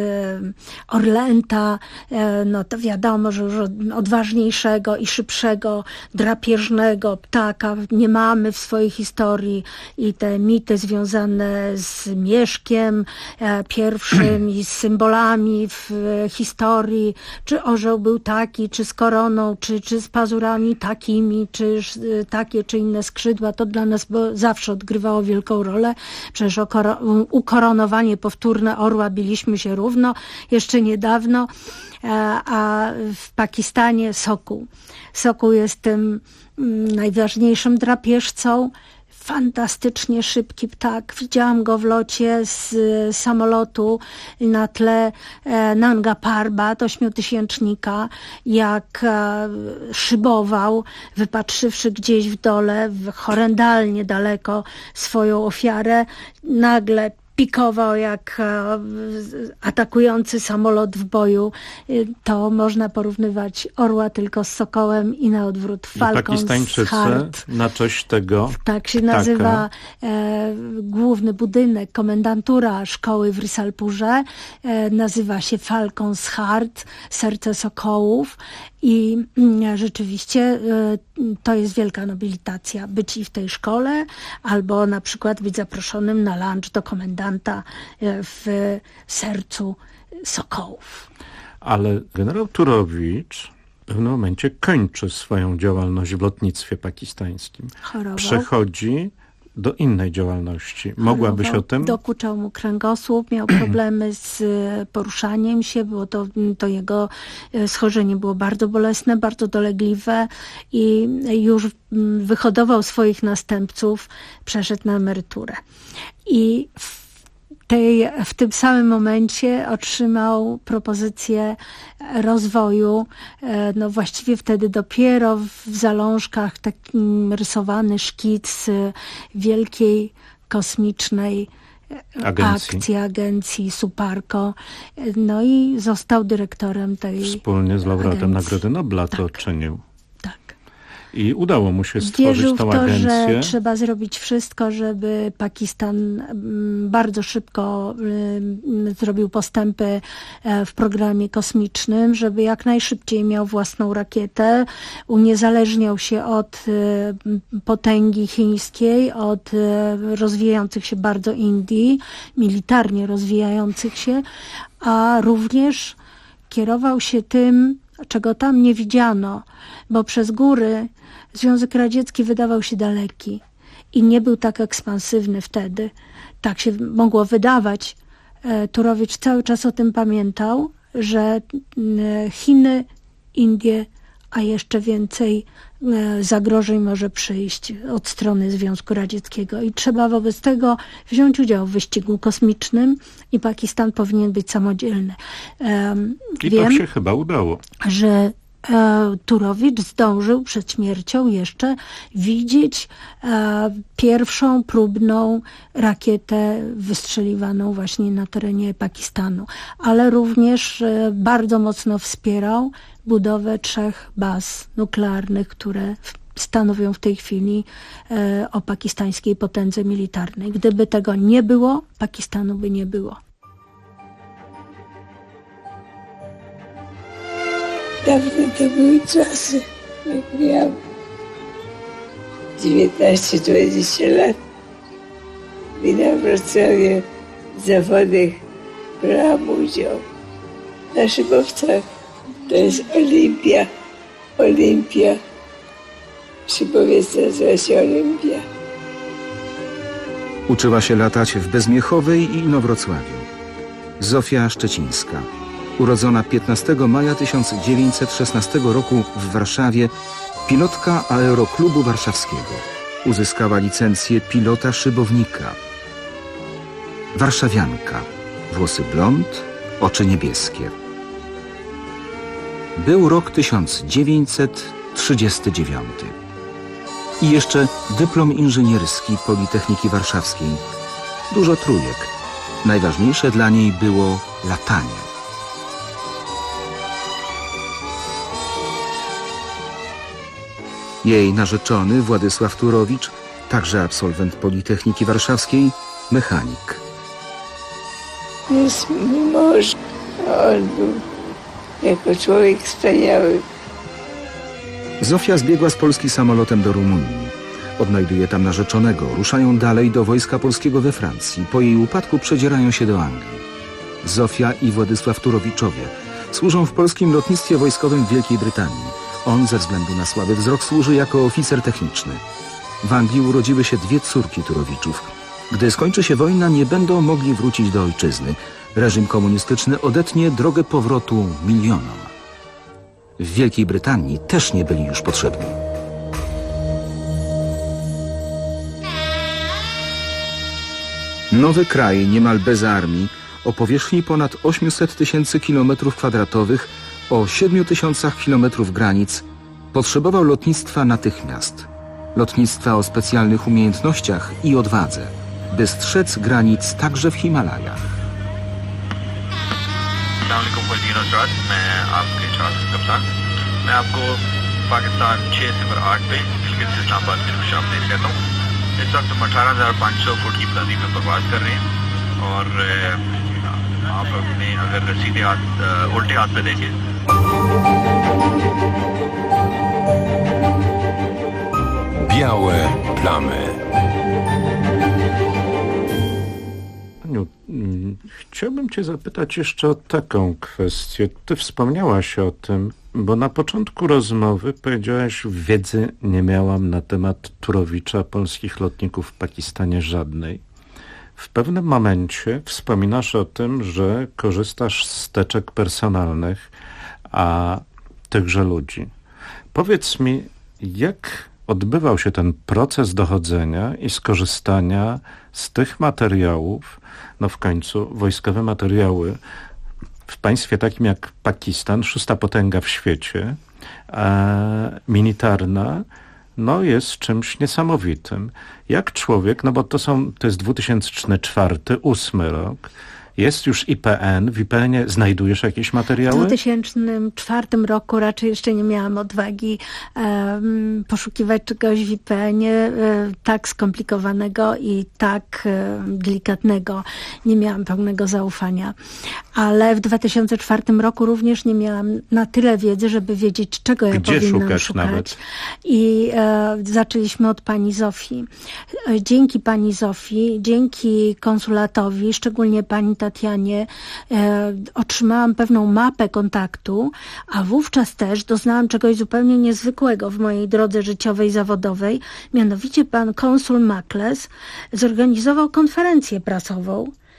Orlęta, to wiadomo, że już odważniejszego i szybszego, drapieżnego ptaka nie mamy w swojej historii i te mity związane z Mieszkiem pierwszym i z symbolami w historii, czy orzeł był taki, czy z koroną, czy z pazurami takimi, czy takie, czy inne skrzydła, to dla nas zawsze odgrywało wielką rolę. Przecież ukoronowanie powtórne orła biliśmy się równo jeszcze niedawno, a w Pakistanie sokół. Sokół jest tym najważniejszym drapieżcą. Fantastycznie szybki ptak. Widziałam go w locie z samolotu na tle Nanga Parbat, 8000, jak szybował, wypatrzywszy gdzieś w dole, horrendalnie daleko swoją ofiarę, nagle pikował jak atakujący samolot w boju. To można porównywać orła tylko z sokołem i na odwrót falką z Hart. Na cześć tego tak się nazywa główny budynek, komendantura szkoły w Risalpurze. Nazywa się Falcons Heart, serce sokołów. I rzeczywiście to jest wielka nobilitacja. Być i w tej szkole, albo na przykład być zaproszonym na lunch do komendanta w sercu sokołów. Ale generał Turowicz w pewnym momencie kończy swoją działalność w lotnictwie pakistańskim. Chorował. Przechodzi do innej działalności. Mogłabyś o tym? Dokuczał mu kręgosłup, miał problemy z poruszaniem się, było to jego schorzenie było bardzo bolesne, bardzo dolegliwe i już wyhodował swoich następców, przeszedł na emeryturę. I w tym samym momencie otrzymał propozycję rozwoju, właściwie wtedy dopiero w zalążkach takim rysowany szkic wielkiej kosmicznej agencji Suparco. I został dyrektorem tej Wspólnie z laureatem Nagrody Nobla to czynił. I udało mu się stworzyć tą agencję. Wierzył w to, że trzeba zrobić wszystko, żeby Pakistan bardzo szybko zrobił postępy w programie kosmicznym, żeby jak najszybciej miał własną rakietę, uniezależniał się od potęgi chińskiej, od rozwijających się bardzo Indii, militarnie rozwijających się, a również kierował się tym, czego tam nie widziano, bo przez góry Związek Radziecki wydawał się daleki i nie był tak ekspansywny wtedy. Tak się mogło wydawać. Turowicz cały czas o tym pamiętał, że Chiny, Indie, a jeszcze więcej zagrożeń może przyjść od strony Związku Radzieckiego i trzeba wobec tego wziąć udział w wyścigu kosmicznym i Pakistan powinien być samodzielny. I to się chyba udało. Że Turowicz zdążył przed śmiercią jeszcze widzieć pierwszą próbną rakietę wystrzeliwaną właśnie na terenie Pakistanu, ale również bardzo mocno wspierał budowę 3 baz nuklearnych, które stanowią w tej chwili o pakistańskiej potędze militarnej. Gdyby tego nie było, Pakistanu by nie było. Dawno to były czasy, jak miałam 19-20 lat. I na Wrocławiu w zawodach brałam udział. Na szybowcach to jest Olimpia. Szybowiec nazywa się Olimpia. Uczyła się latać w Bezmiechowej i Inowrocławiu. Zofia Szczecińska, urodzona 15 maja 1916 roku w Warszawie, pilotka Aeroklubu Warszawskiego. Uzyskała licencję pilota szybownika. Warszawianka, włosy blond, oczy niebieskie. Był rok 1939. I jeszcze dyplom inżynierski Politechniki Warszawskiej. Dużo trójek. Najważniejsze dla niej było latanie. Jej narzeczony Władysław Turowicz, także absolwent Politechniki Warszawskiej, mechanik. Jest mój mąż, on był jako człowiek wspaniały. Zofia zbiegła z Polski samolotem do Rumunii. Odnajduje tam narzeczonego. Ruszają dalej do Wojska Polskiego we Francji. Po jej upadku przedzierają się do Anglii. Zofia i Władysław Turowiczowie służą w polskim lotnictwie wojskowym w Wielkiej Brytanii. On ze względu na słaby wzrok służy jako oficer techniczny. W Anglii urodziły się 2 córki Turowiczów. Gdy skończy się wojna, nie będą mogli wrócić do ojczyzny. Reżim komunistyczny odetnie drogę powrotu milionom. W Wielkiej Brytanii też nie byli już potrzebni. Nowy kraj, niemal bez armii, o powierzchni ponad 800 000 km², o 7 000 km granic, potrzebował lotnictwa natychmiast. Lotnictwa o specjalnych umiejętnościach i odwadze, by strzec granic także w Himalajach. मैं आपको पाकिस्तान 6 सिफर 8 पे गिलगित इस्लामाबाद की खुश आमदीद कहता हूँ। इस वक्त हम 18,500 फुट की बुलंदी में परवाज कर रहे हैं और आप अपने अगर सीधे हाथ उल्टे हाथ पे देखें। Białe plamy. Aniu, chciałbym cię zapytać jeszcze o taką kwestię. Ty wspomniałaś o tym, bo na początku rozmowy powiedziałaś, wiedzy nie miałam na temat Turowicza, polskich lotników w Pakistanie żadnej. W pewnym momencie wspominasz o tym, że korzystasz z teczek personalnych, a tychże ludzi. Powiedz mi, jak odbywał się ten proces dochodzenia i skorzystania z tych materiałów, no w końcu wojskowe materiały w państwie takim jak Pakistan, 6. potęga w świecie, militarna, no jest czymś niesamowitym. Jak człowiek, no bo to jest 2004-2008 rok, jest już IPN, w IPN-ie znajdujesz jakieś materiały? W 2004 roku raczej jeszcze nie miałam odwagi poszukiwać czegoś w IPN-ie tak skomplikowanego i tak delikatnego. Nie miałam pełnego zaufania. Ale w 2004 roku również nie miałam na tyle wiedzy, żeby wiedzieć, czego ja powinnam szukać. Nawet? I zaczęliśmy od pani Zofii. Dzięki pani Zofii, dzięki konsulatowi, szczególnie pani Tatianie, otrzymałam pewną mapę kontaktu, a wówczas też doznałam czegoś zupełnie niezwykłego w mojej drodze życiowej, zawodowej. Mianowicie pan konsul Makles zorganizował konferencję prasową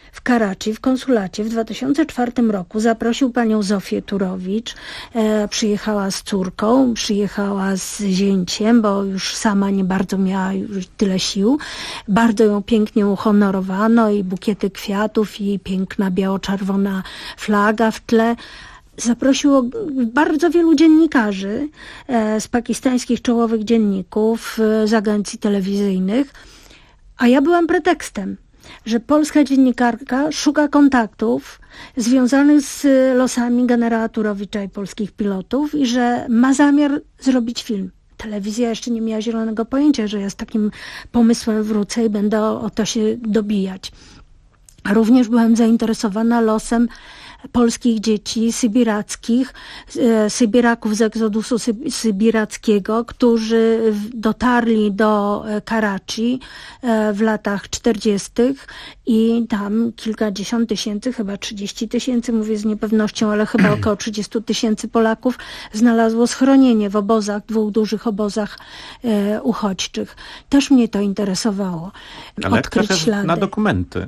w Karachi, w konsulacie w 2004 roku zaprosił panią Zofię Turowicz. Przyjechała z córką, przyjechała z zięciem, bo już sama nie bardzo miała już tyle sił. Bardzo ją pięknie uhonorowano i bukiety kwiatów i piękna biało-czerwona flaga w tle. Zaprosiło bardzo wielu dziennikarzy z pakistańskich czołowych dzienników, z agencji telewizyjnych, a ja byłam pretekstem, że polska dziennikarka szuka kontaktów związanych z losami generała Turowicza i polskich pilotów i że ma zamiar zrobić film. Telewizja jeszcze nie miała zielonego pojęcia, że ja z takim pomysłem wrócę i będę o to się dobijać. Również byłem zainteresowana losem polskich dzieci sybirackich, Sybiraków z egzodusu sybirackiego, którzy dotarli do Karachi w latach 40. i tam kilkadziesiąt tysięcy, chyba 30 000, mówię z niepewnością, ale chyba około 30 000 Polaków znalazło schronienie w obozach, 2 dużych obozach uchodźczych. Też mnie to interesowało. Ale odkryć ślady. Na dokumenty.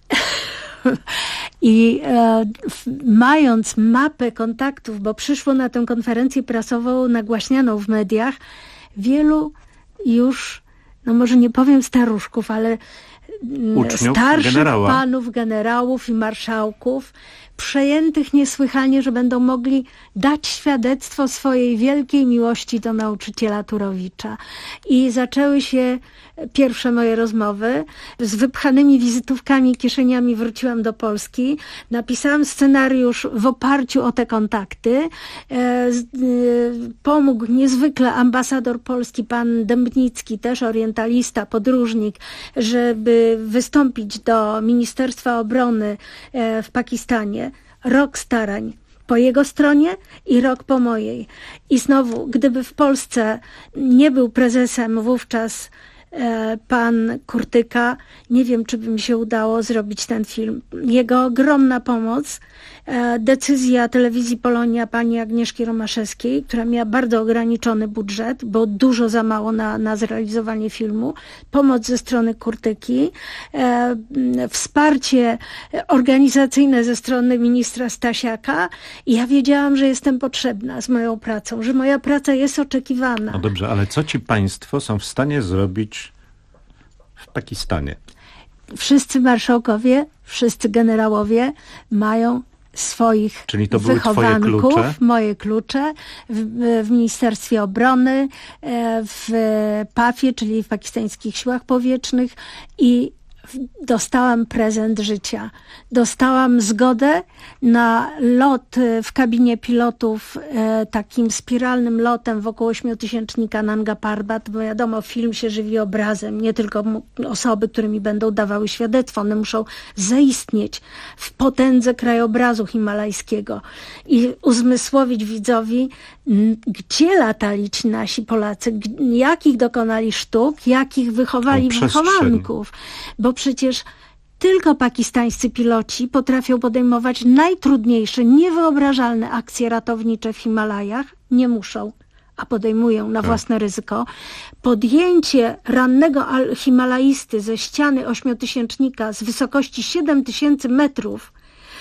I mając mapę kontaktów, bo przyszło na tę konferencję prasową nagłaśnianą w mediach, wielu już, no może nie powiem staruszków, ale uczniów, starszych panów, generałów i marszałków, przejętych niesłychanie, że będą mogli dać świadectwo swojej wielkiej miłości do nauczyciela Turowicza. I zaczęły się pierwsze moje rozmowy. Z wypchanymi wizytówkami, kieszeniami wróciłam do Polski. Napisałam scenariusz w oparciu o te kontakty. Pomógł niezwykle ambasador polski, pan Dębnicki, też orientalista, podróżnik, żeby wystąpić do Ministerstwa Obrony w Pakistanie. Rok starań po jego stronie i rok po mojej. I znowu, gdyby w Polsce nie był prezesem wówczas pan Kurtyka, nie wiem, czy by mi się udało zrobić ten film. Jego ogromna pomoc, decyzja Telewizji Polonia pani Agnieszki Romaszewskiej, która miała bardzo ograniczony budżet, bo dużo za mało na zrealizowanie filmu, pomoc ze strony Kurtyki, wsparcie organizacyjne ze strony ministra Stasiaka i ja wiedziałam, że jestem potrzebna z moją pracą, że moja praca jest oczekiwana. No dobrze, ale co ci państwo są w stanie zrobić w Pakistanie? Wszyscy marszałkowie, wszyscy generałowie mają swoich Czyli to były wychowanków, twoje klucze? Moje klucze w Ministerstwie Obrony, w PAF-ie, czyli w Pakistańskich Siłach Powietrznych i dostałam prezent życia. Dostałam zgodę na lot w kabinie pilotów takim spiralnym lotem wokół 8000 Nanga Parbat, bo wiadomo, film się żywi obrazem, nie tylko osoby, które mi będą dawały świadectwo, one muszą zaistnieć w potędze krajobrazu himalajskiego i uzmysłowić widzowi, gdzie latali ci nasi Polacy, jakich dokonali sztuk, jakich wychowali wychowanków. Bo przecież tylko pakistańscy piloci potrafią podejmować najtrudniejsze, niewyobrażalne akcje ratownicze w Himalajach. Nie muszą, a podejmują na własne ryzyko. Podjęcie rannego himalaisty ze ściany 8000 z wysokości 7000 metrów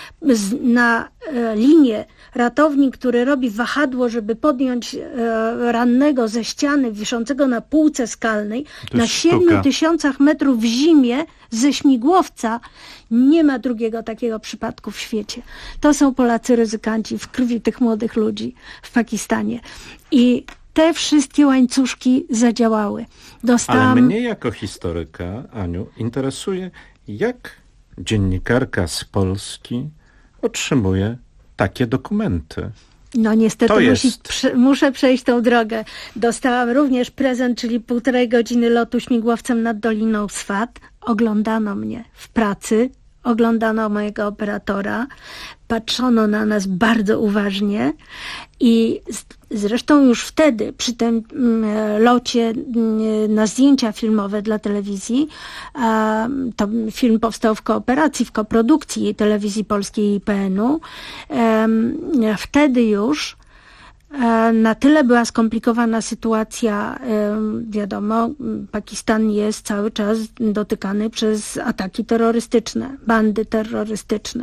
na linię, ratownik, który robi wahadło, żeby podjąć rannego ze ściany wiszącego na półce skalnej na 7000 metrów w zimie ze śmigłowca, nie ma drugiego takiego przypadku w świecie. To są Polacy ryzykanci w krwi tych młodych ludzi w Pakistanie. I te wszystkie łańcuszki zadziałały. Ale mnie jako historyka, Aniu, interesuje, jak dziennikarka z Polski otrzymuje takie dokumenty. No niestety muszę przejść tą drogę. Dostałam również prezent, czyli 1,5 godziny lotu śmigłowcem nad Doliną Swat. Oglądano mnie w pracy, oglądano mojego operatora, patrzono na nas bardzo uważnie i zresztą już wtedy przy tym locie na zdjęcia filmowe dla telewizji, to film powstał w kooperacji, w koprodukcji Telewizji Polskiej i IPN-u, wtedy już Na tyle była skomplikowana sytuacja, wiadomo, Pakistan jest cały czas dotykany przez ataki terrorystyczne, bandy terrorystyczne.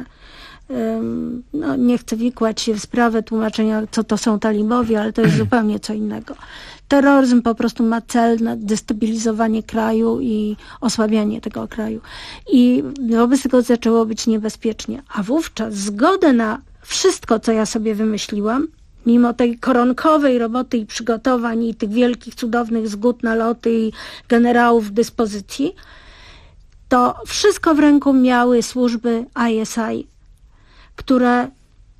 No, nie chcę wikłać się w sprawę tłumaczenia, co to są talibowie, ale to jest zupełnie co innego. Terroryzm po prostu ma cel na destabilizowanie kraju i osłabianie tego kraju. I wobec tego zaczęło być niebezpiecznie. A wówczas zgodę na wszystko, co ja sobie wymyśliłam, mimo tej koronkowej roboty i przygotowań i tych wielkich, cudownych zgód na loty i generałów w dyspozycji, to wszystko w ręku miały służby ISI, które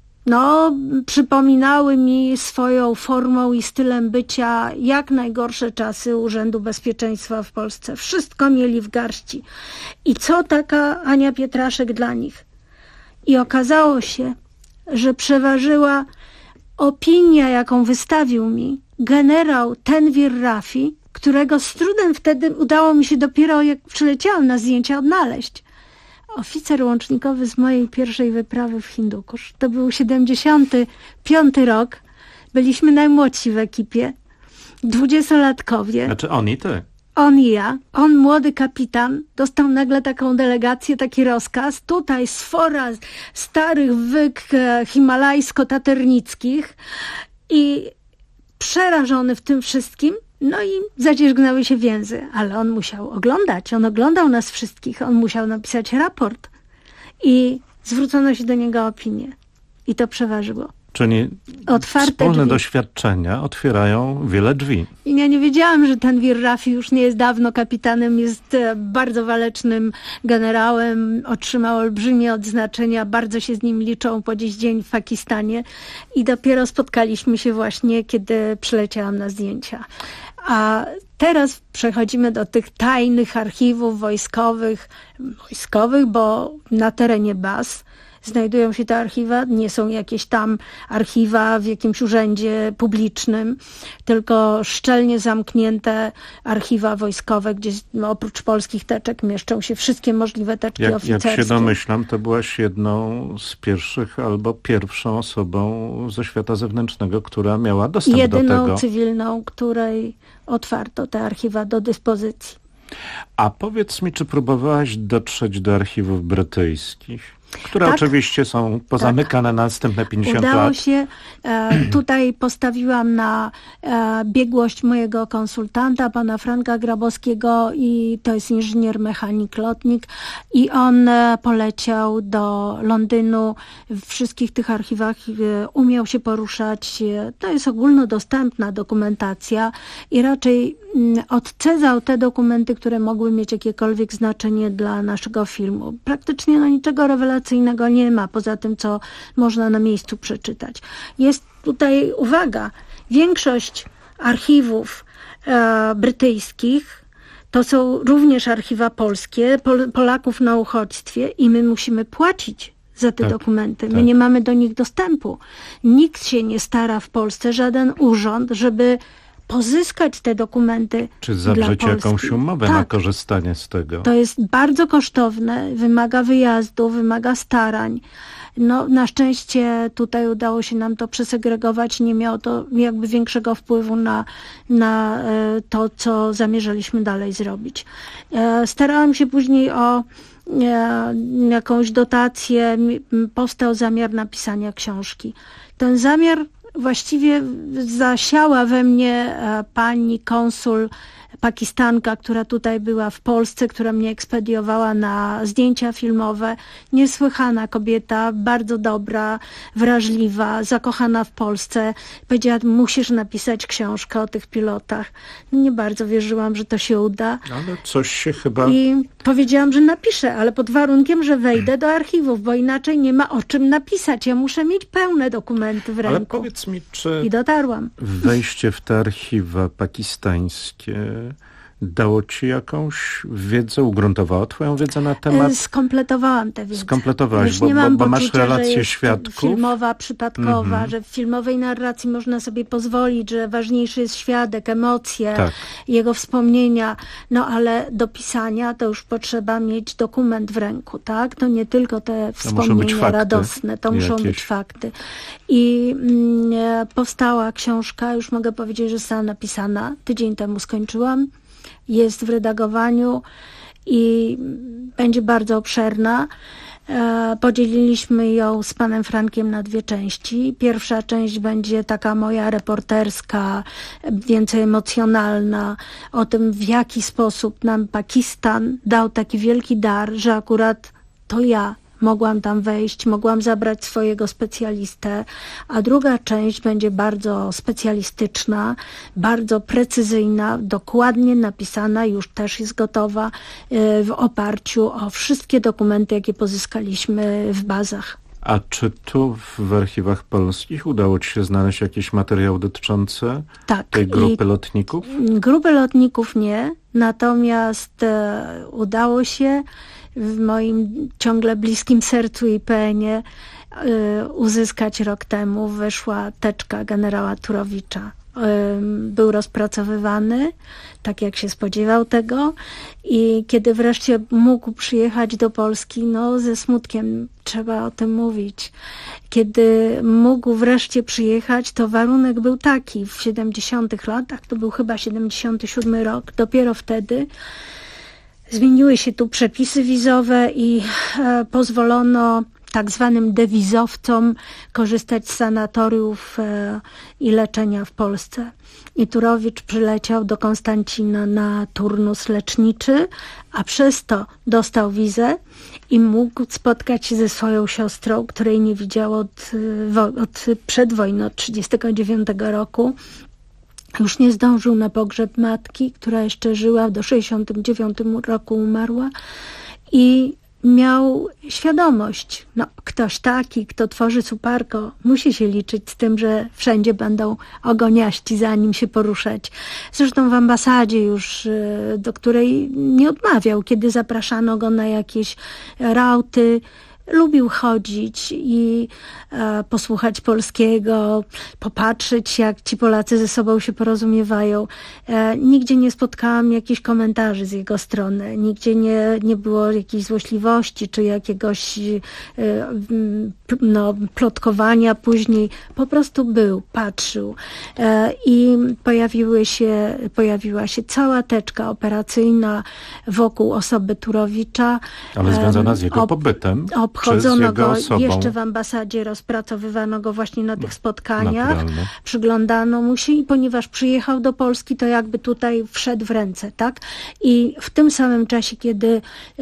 przypominały mi swoją formą i stylem bycia jak najgorsze czasy Urzędu Bezpieczeństwa w Polsce. Wszystko mieli w garści. I co taka Ania Pietraszek dla nich? I okazało się, że przeważyła opinia, jaką wystawił mi generał Tenwir Rafi, którego z trudem wtedy udało mi się dopiero, jak przyleciałam na zdjęcia, odnaleźć. Oficer łącznikowy z mojej pierwszej wyprawy w Hindukusz. To był 75 rok. Byliśmy najmłodsi w ekipie. 20-latkowie. Znaczy on i ty. On i ja. On, młody kapitan, dostał nagle taką delegację, taki rozkaz. Tutaj sfora starych wyk himalajsko-taternickich i przerażony w tym wszystkim, no i zadzierzgnały się więzy, ale on musiał oglądać, on oglądał nas wszystkich, on musiał napisać raport i zwrócono się do niego opinię i to przeważyło. Czyli otwarte wspólne drzwi. Doświadczenia otwierają wiele drzwi. I ja nie wiedziałam, że Tenwir Rafi już nie jest dawno kapitanem, jest bardzo walecznym generałem, otrzymał olbrzymie odznaczenia, bardzo się z nim liczą po dziś dzień w Pakistanie i dopiero spotkaliśmy się właśnie, kiedy przyleciałam na zdjęcia. A teraz przechodzimy do tych tajnych archiwów wojskowych, bo na terenie baz znajdują się te archiwa, nie są jakieś tam archiwa w jakimś urzędzie publicznym, tylko szczelnie zamknięte archiwa wojskowe, gdzie oprócz polskich teczek mieszczą się wszystkie możliwe teczki oficerskie. Jak się domyślam, to byłaś jedną z pierwszych albo pierwszą osobą ze świata zewnętrznego, która miała dostęp do tego. Jedyną cywilną, której otwarto te archiwa do dyspozycji. A powiedz mi, czy próbowałaś dotrzeć do archiwów brytyjskich? Które tak, oczywiście są pozamykane na następne 50 lat. Udało się. Tutaj postawiłam na biegłość mojego konsultanta, pana Franka Grabowskiego, i to jest inżynier, mechanik, lotnik, i on poleciał do Londynu. W wszystkich tych archiwach umiał się poruszać. To jest ogólnodostępna dokumentacja i raczej odcedzał te dokumenty, które mogły mieć jakiekolwiek znaczenie dla naszego filmu. Praktycznie niczego rewelacyjnego nie ma, poza tym, co można na miejscu przeczytać. Jest tutaj, uwaga, większość archiwów brytyjskich to są również archiwa polskie, Polaków na uchodźstwie i my musimy płacić za te dokumenty. My nie mamy do nich dostępu. Nikt się nie stara w Polsce, żaden urząd, żeby pozyskać te dokumenty. Czy zawrzeć jakąś umowę na korzystanie z tego? To jest bardzo kosztowne, wymaga wyjazdu, wymaga starań. Na szczęście tutaj udało się nam to przesegregować, nie miało to jakby większego wpływu na to, co zamierzaliśmy dalej zrobić. Starałam się później o jakąś dotację, powstał zamiar napisania książki. Ten zamiar właściwie zasiała we mnie pani konsul Pakistanka, która tutaj była w Polsce, która mnie ekspediowała na zdjęcia filmowe. Niesłychana kobieta, bardzo dobra, wrażliwa, zakochana w Polsce. Powiedziała, musisz napisać książkę o tych pilotach. Nie bardzo wierzyłam, że to się uda. Ale coś się chyba... I powiedziałam, że napiszę, ale pod warunkiem, że wejdę do archiwów, bo inaczej nie ma o czym napisać. Ja muszę mieć pełne dokumenty w ręku. Ale powiedz mi, czy I dotarłam. wejście w te archiwa pakistańskie dało ci jakąś wiedzę, ugruntowało twoją wiedzę na temat? Skompletowałam tę wiedzę. Skompletowałeś, bo masz relacje że jest świadków? Filmowa, przypadkowa, że w filmowej narracji można sobie pozwolić, że ważniejszy jest świadek, emocje, jego wspomnienia, no ale do pisania to już potrzeba mieć dokument w ręku, tak? To nie tylko te wspomnienia radosne, to muszą być fakty. I powstała książka, już mogę powiedzieć, że została napisana, tydzień temu skończyłam, jest w redagowaniu i będzie bardzo obszerna. Podzieliliśmy ją z panem Frankiem na 2 części. Pierwsza część będzie taka moja reporterska, więcej emocjonalna, o tym, w jaki sposób nam Pakistan dał taki wielki dar, że akurat to ja mogłam tam wejść, mogłam zabrać swojego specjalistę, a druga część będzie bardzo specjalistyczna, bardzo precyzyjna, dokładnie napisana, już też jest gotowa, w oparciu o wszystkie dokumenty, jakie pozyskaliśmy w bazach. A czy tu w archiwach polskich udało ci się znaleźć jakieś materiały dotyczące tej grupy lotników? Grupy lotników nie, natomiast udało się w moim ciągle bliskim sercu IPN-ie uzyskać rok temu. Wyszła teczka generała Turowicza. Był rozpracowywany, tak jak się spodziewał tego, i kiedy wreszcie mógł przyjechać do Polski, no ze smutkiem trzeba o tym mówić. Kiedy mógł wreszcie przyjechać, to warunek był taki, w 70 latach, to był chyba 77 rok, dopiero wtedy zmieniły się tu przepisy wizowe i pozwolono tak zwanym dewizowcom korzystać z sanatoriów i leczenia w Polsce. I Turowicz przyleciał do Konstancina na turnus leczniczy, a przez to dostał wizę i mógł spotkać się ze swoją siostrą, której nie widział od przed wojną, od 1939 roku. Już nie zdążył na pogrzeb matki, która jeszcze żyła, do 1969 roku umarła, i miał świadomość, no ktoś taki, kto tworzy Suparko, musi się liczyć z tym, że wszędzie będą ogoniaści za nim się poruszać. Zresztą w ambasadzie już, do której nie odmawiał, kiedy zapraszano go na jakieś rauty, lubił chodzić i posłuchać polskiego, popatrzeć, jak ci Polacy ze sobą się porozumiewają. Nigdzie nie spotkałam jakichś komentarzy z jego strony. Nigdzie nie było jakiejś złośliwości, czy jakiegoś plotkowania później. Po prostu był, patrzył. I pojawiła się cała teczka operacyjna wokół osoby Turowicza. Ale związana z jego pobytem. Obchodzono go jeszcze w ambasadzie, rozpracowywano go właśnie na tych spotkaniach, naturalne. Przyglądano mu się, i ponieważ przyjechał do Polski, to jakby tutaj wszedł w ręce, tak? I w tym samym czasie, kiedy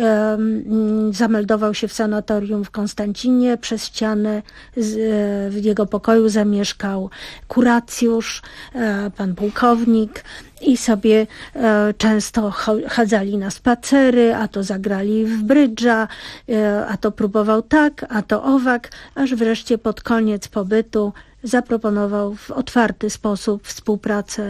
zameldował się w sanatorium w Konstancinie, przez ścianę w jego pokoju zamieszkał kuracjusz, pan pułkownik, i sobie często chadzali na spacery, a to zagrali w brydża, a to próbował tak, a to owak, aż wreszcie pod koniec pobytu zaproponował w otwarty sposób współpracę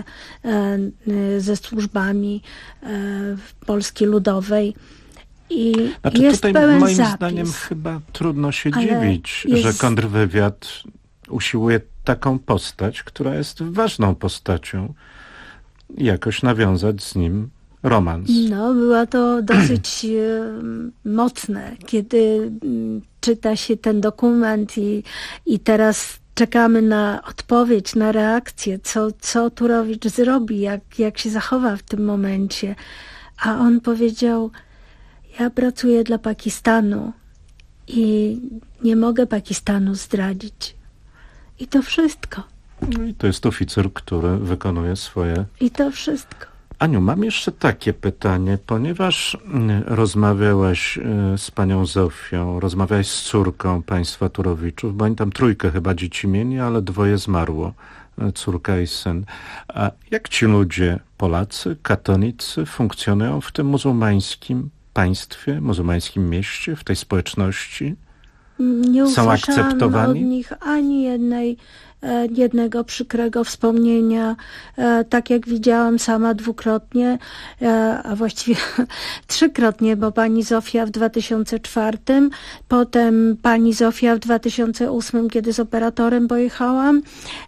ze służbami Polski Ludowej. I jest tutaj pełen moim zapis. zdaniem chyba trudno się dziwić, że kontrwywiad usiłuje taką postać, która jest ważną postacią, jakoś nawiązać z nim romans. No, było to dosyć mocne, kiedy czyta się ten dokument i teraz czekamy na odpowiedź, na reakcję, co Turowicz zrobi, jak się zachowa w tym momencie. A on powiedział: ja pracuję dla Pakistanu i nie mogę Pakistanu zdradzić. I to wszystko. No i to jest oficer, który wykonuje swoje... I to wszystko. Aniu, mam jeszcze takie pytanie, ponieważ rozmawiałaś z panią Zofią, rozmawiałaś z córką państwa Turowiczów, bo oni tam 3 chyba dzieci mieli, ale 2 zmarło, córka i syn. A jak ci ludzie, Polacy, katolicy, funkcjonują w tym muzułmańskim państwie, muzułmańskim mieście, w tej społeczności? Nie są akceptowani? od nich ani jednej jednego przykrego wspomnienia, tak jak widziałam sama dwukrotnie, a właściwie trzykrotnie, bo pani Zofia w 2004, potem pani Zofia w 2008, kiedy z operatorem pojechałam,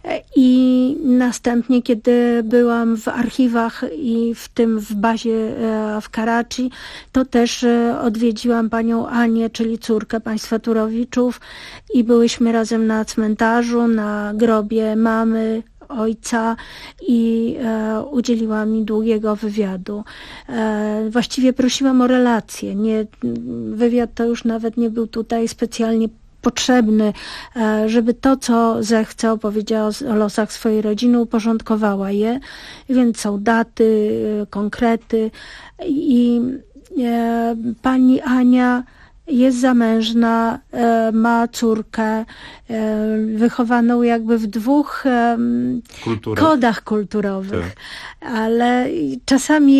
i następnie, kiedy byłam w archiwach i w tym w bazie w Karachi, to też odwiedziłam panią Anię, czyli córkę państwa Turowiczów, i byłyśmy razem na cmentarzu, na grobie mamy, ojca, i udzieliła mi długiego wywiadu. Właściwie prosiłam o relację. Wywiad to już nawet nie był tutaj specjalnie potrzebny, żeby to, co zechce, opowiedziała o losach swojej rodziny, uporządkowała je, więc są daty, konkrety, i pani Ania jest zamężna, ma córkę, wychowaną jakby w dwóch kodach kulturowych. Tak. Ale czasami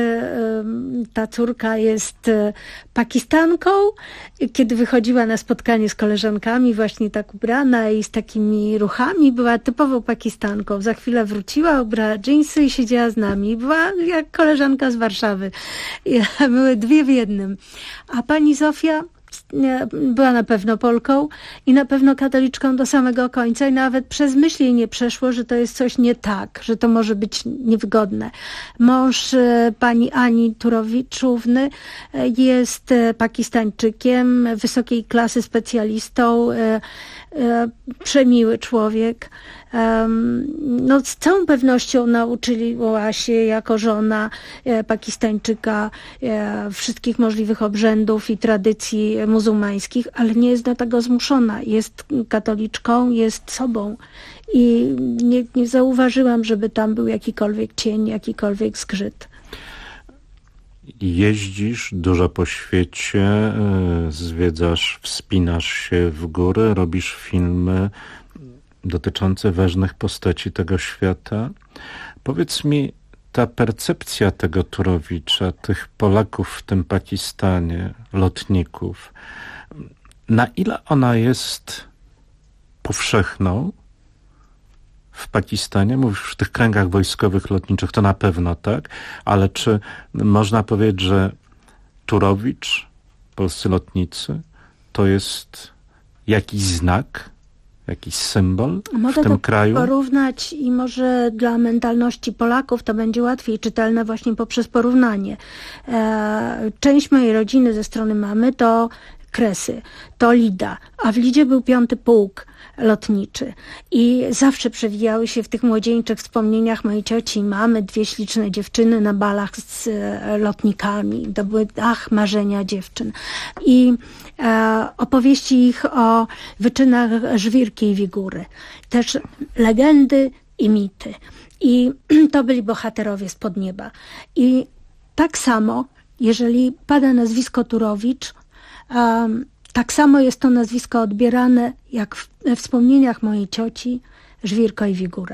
ta córka jest Pakistanką. Kiedy wychodziła na spotkanie z koleżankami, właśnie tak ubrana i z takimi ruchami, była typową Pakistanką. Za chwilę wróciła, ubrała dżinsy i siedziała z nami. Była jak koleżanka z Warszawy. Były dwie w jednym. A pani Zofia była na pewno Polką i na pewno katoliczką do samego końca, i nawet przez myśl jej nie przeszło, że to jest coś nie tak, że to może być niewygodne. Mąż pani Ani Turowiczówny jest Pakistańczykiem, wysokiej klasy specjalistą, przemiły człowiek. Z całą pewnością nauczyła się jako żona Pakistańczyka wszystkich możliwych obrzędów i tradycji muzułmańskich, ale nie jest do tego zmuszona. Jest katoliczką, jest sobą, i nie zauważyłam, żeby tam był jakikolwiek cień, jakikolwiek zgrzyt. Jeździsz dużo po świecie, zwiedzasz, wspinasz się w góry, robisz filmy dotyczące ważnych postaci tego świata. Powiedz mi, ta percepcja tego Turowicza, tych Polaków w tym Pakistanie, lotników, na ile ona jest powszechną w Pakistanie? Mówisz, w tych kręgach wojskowych, lotniczych, to na pewno tak, ale czy można powiedzieć, że Turowicz, polscy lotnicy, to jest jakiś znak, jakiś symbol w tym kraju? Mogę to porównać, i może dla mentalności Polaków to będzie łatwiej czytelne właśnie poprzez porównanie. Część mojej rodziny ze strony mamy to Kresy, to Lida, a w Lidzie był 5. Pułk lotniczy, i zawsze przewijały się w tych młodzieńczych wspomnieniach mojej cioci i mamy 2 śliczne dziewczyny na balach z lotnikami. To były marzenia dziewczyn. I opowieści ich o wyczynach Żwirki i Wigury. Też legendy i mity. I to byli bohaterowie spod nieba. I tak samo, jeżeli pada nazwisko Turowicz, tak samo jest to nazwisko odbierane, jak we wspomnieniach mojej cioci, Żwirko i Wigurę.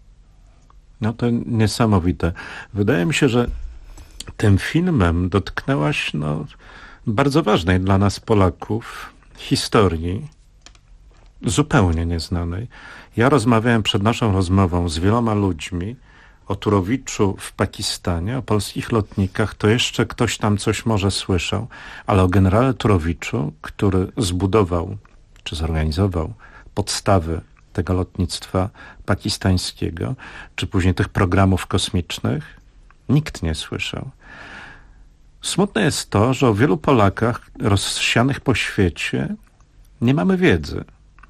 No to niesamowite. Wydaje mi się, że tym filmem dotknęłaś bardzo ważnej dla nas Polaków historii, zupełnie nieznanej. Ja rozmawiałem przed naszą rozmową z wieloma ludźmi o Turowiczu w Pakistanie, o polskich lotnikach, to jeszcze ktoś tam coś może słyszał, ale o generale Turowiczu, który zbudował, czy zorganizował podstawy tego lotnictwa pakistańskiego, czy później tych programów kosmicznych, nikt nie słyszał. Smutne jest to, że o wielu Polakach rozsianych po świecie nie mamy wiedzy.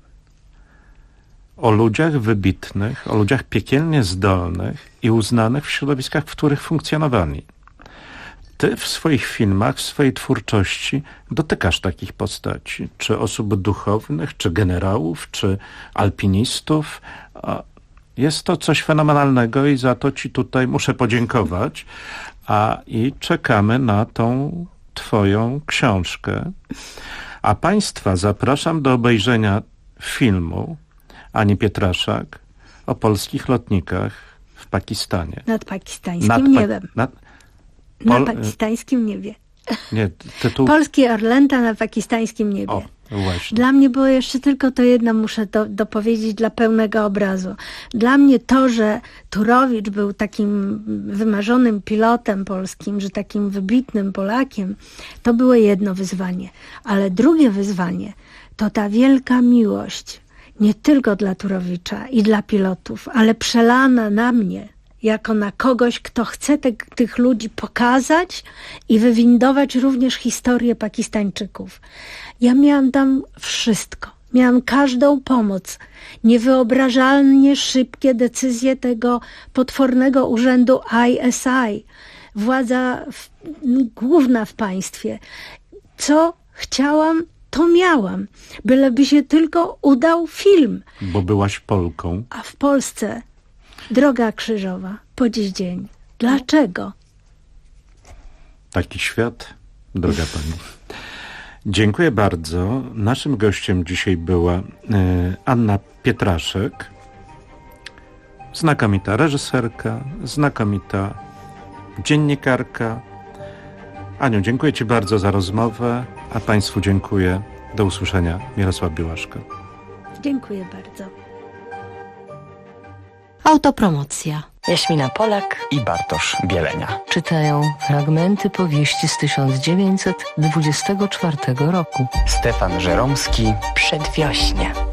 O ludziach wybitnych, o ludziach piekielnie zdolnych i uznanych w środowiskach, w których funkcjonowali. Ty w swoich filmach, w swojej twórczości dotykasz takich postaci, czy osób duchownych, czy generałów, czy alpinistów. Jest to coś fenomenalnego i za to ci tutaj muszę podziękować. I czekamy na tą twoją książkę. A państwa zapraszam do obejrzenia filmu Ani Pietraszak o polskich lotnikach w Pakistanie. Nad pakistańskim niebem. Na pakistańskim niebie. Nie, tytuł... Polskie Orlęta na pakistańskim niebie. Właśnie. Dla mnie było jeszcze tylko to jedno, muszę dopowiedzieć dla pełnego obrazu. Dla mnie to, że Turowicz był takim wymarzonym pilotem polskim, że takim wybitnym Polakiem, to było jedno wyzwanie. Ale drugie wyzwanie to ta wielka miłość, nie tylko dla Turowicza i dla pilotów, ale przelana na mnie, jako na kogoś, kto chce tych ludzi pokazać i wywindować również historię Pakistańczyków. Ja miałam tam wszystko. Miałam każdą pomoc. Niewyobrażalnie szybkie decyzje tego potwornego urzędu ISI. Władza główna w państwie. Co chciałam, to miałam. Byleby się tylko udał film. Bo byłaś Polką. A w Polsce droga krzyżowa po dziś dzień. Dlaczego? Taki świat, droga pani. Dziękuję bardzo. Naszym gościem dzisiaj była Anna Pietraszek, znakomita reżyserka, znakomita dziennikarka. Aniu, dziękuję ci bardzo za rozmowę, a państwu dziękuję. Do usłyszenia. Mirosław Białaszko. Dziękuję bardzo. Autopromocja. Jaśmina Polak i Bartosz Bielenia czytają fragmenty powieści z 1924 roku. Stefan Żeromski. Przedwiośnie.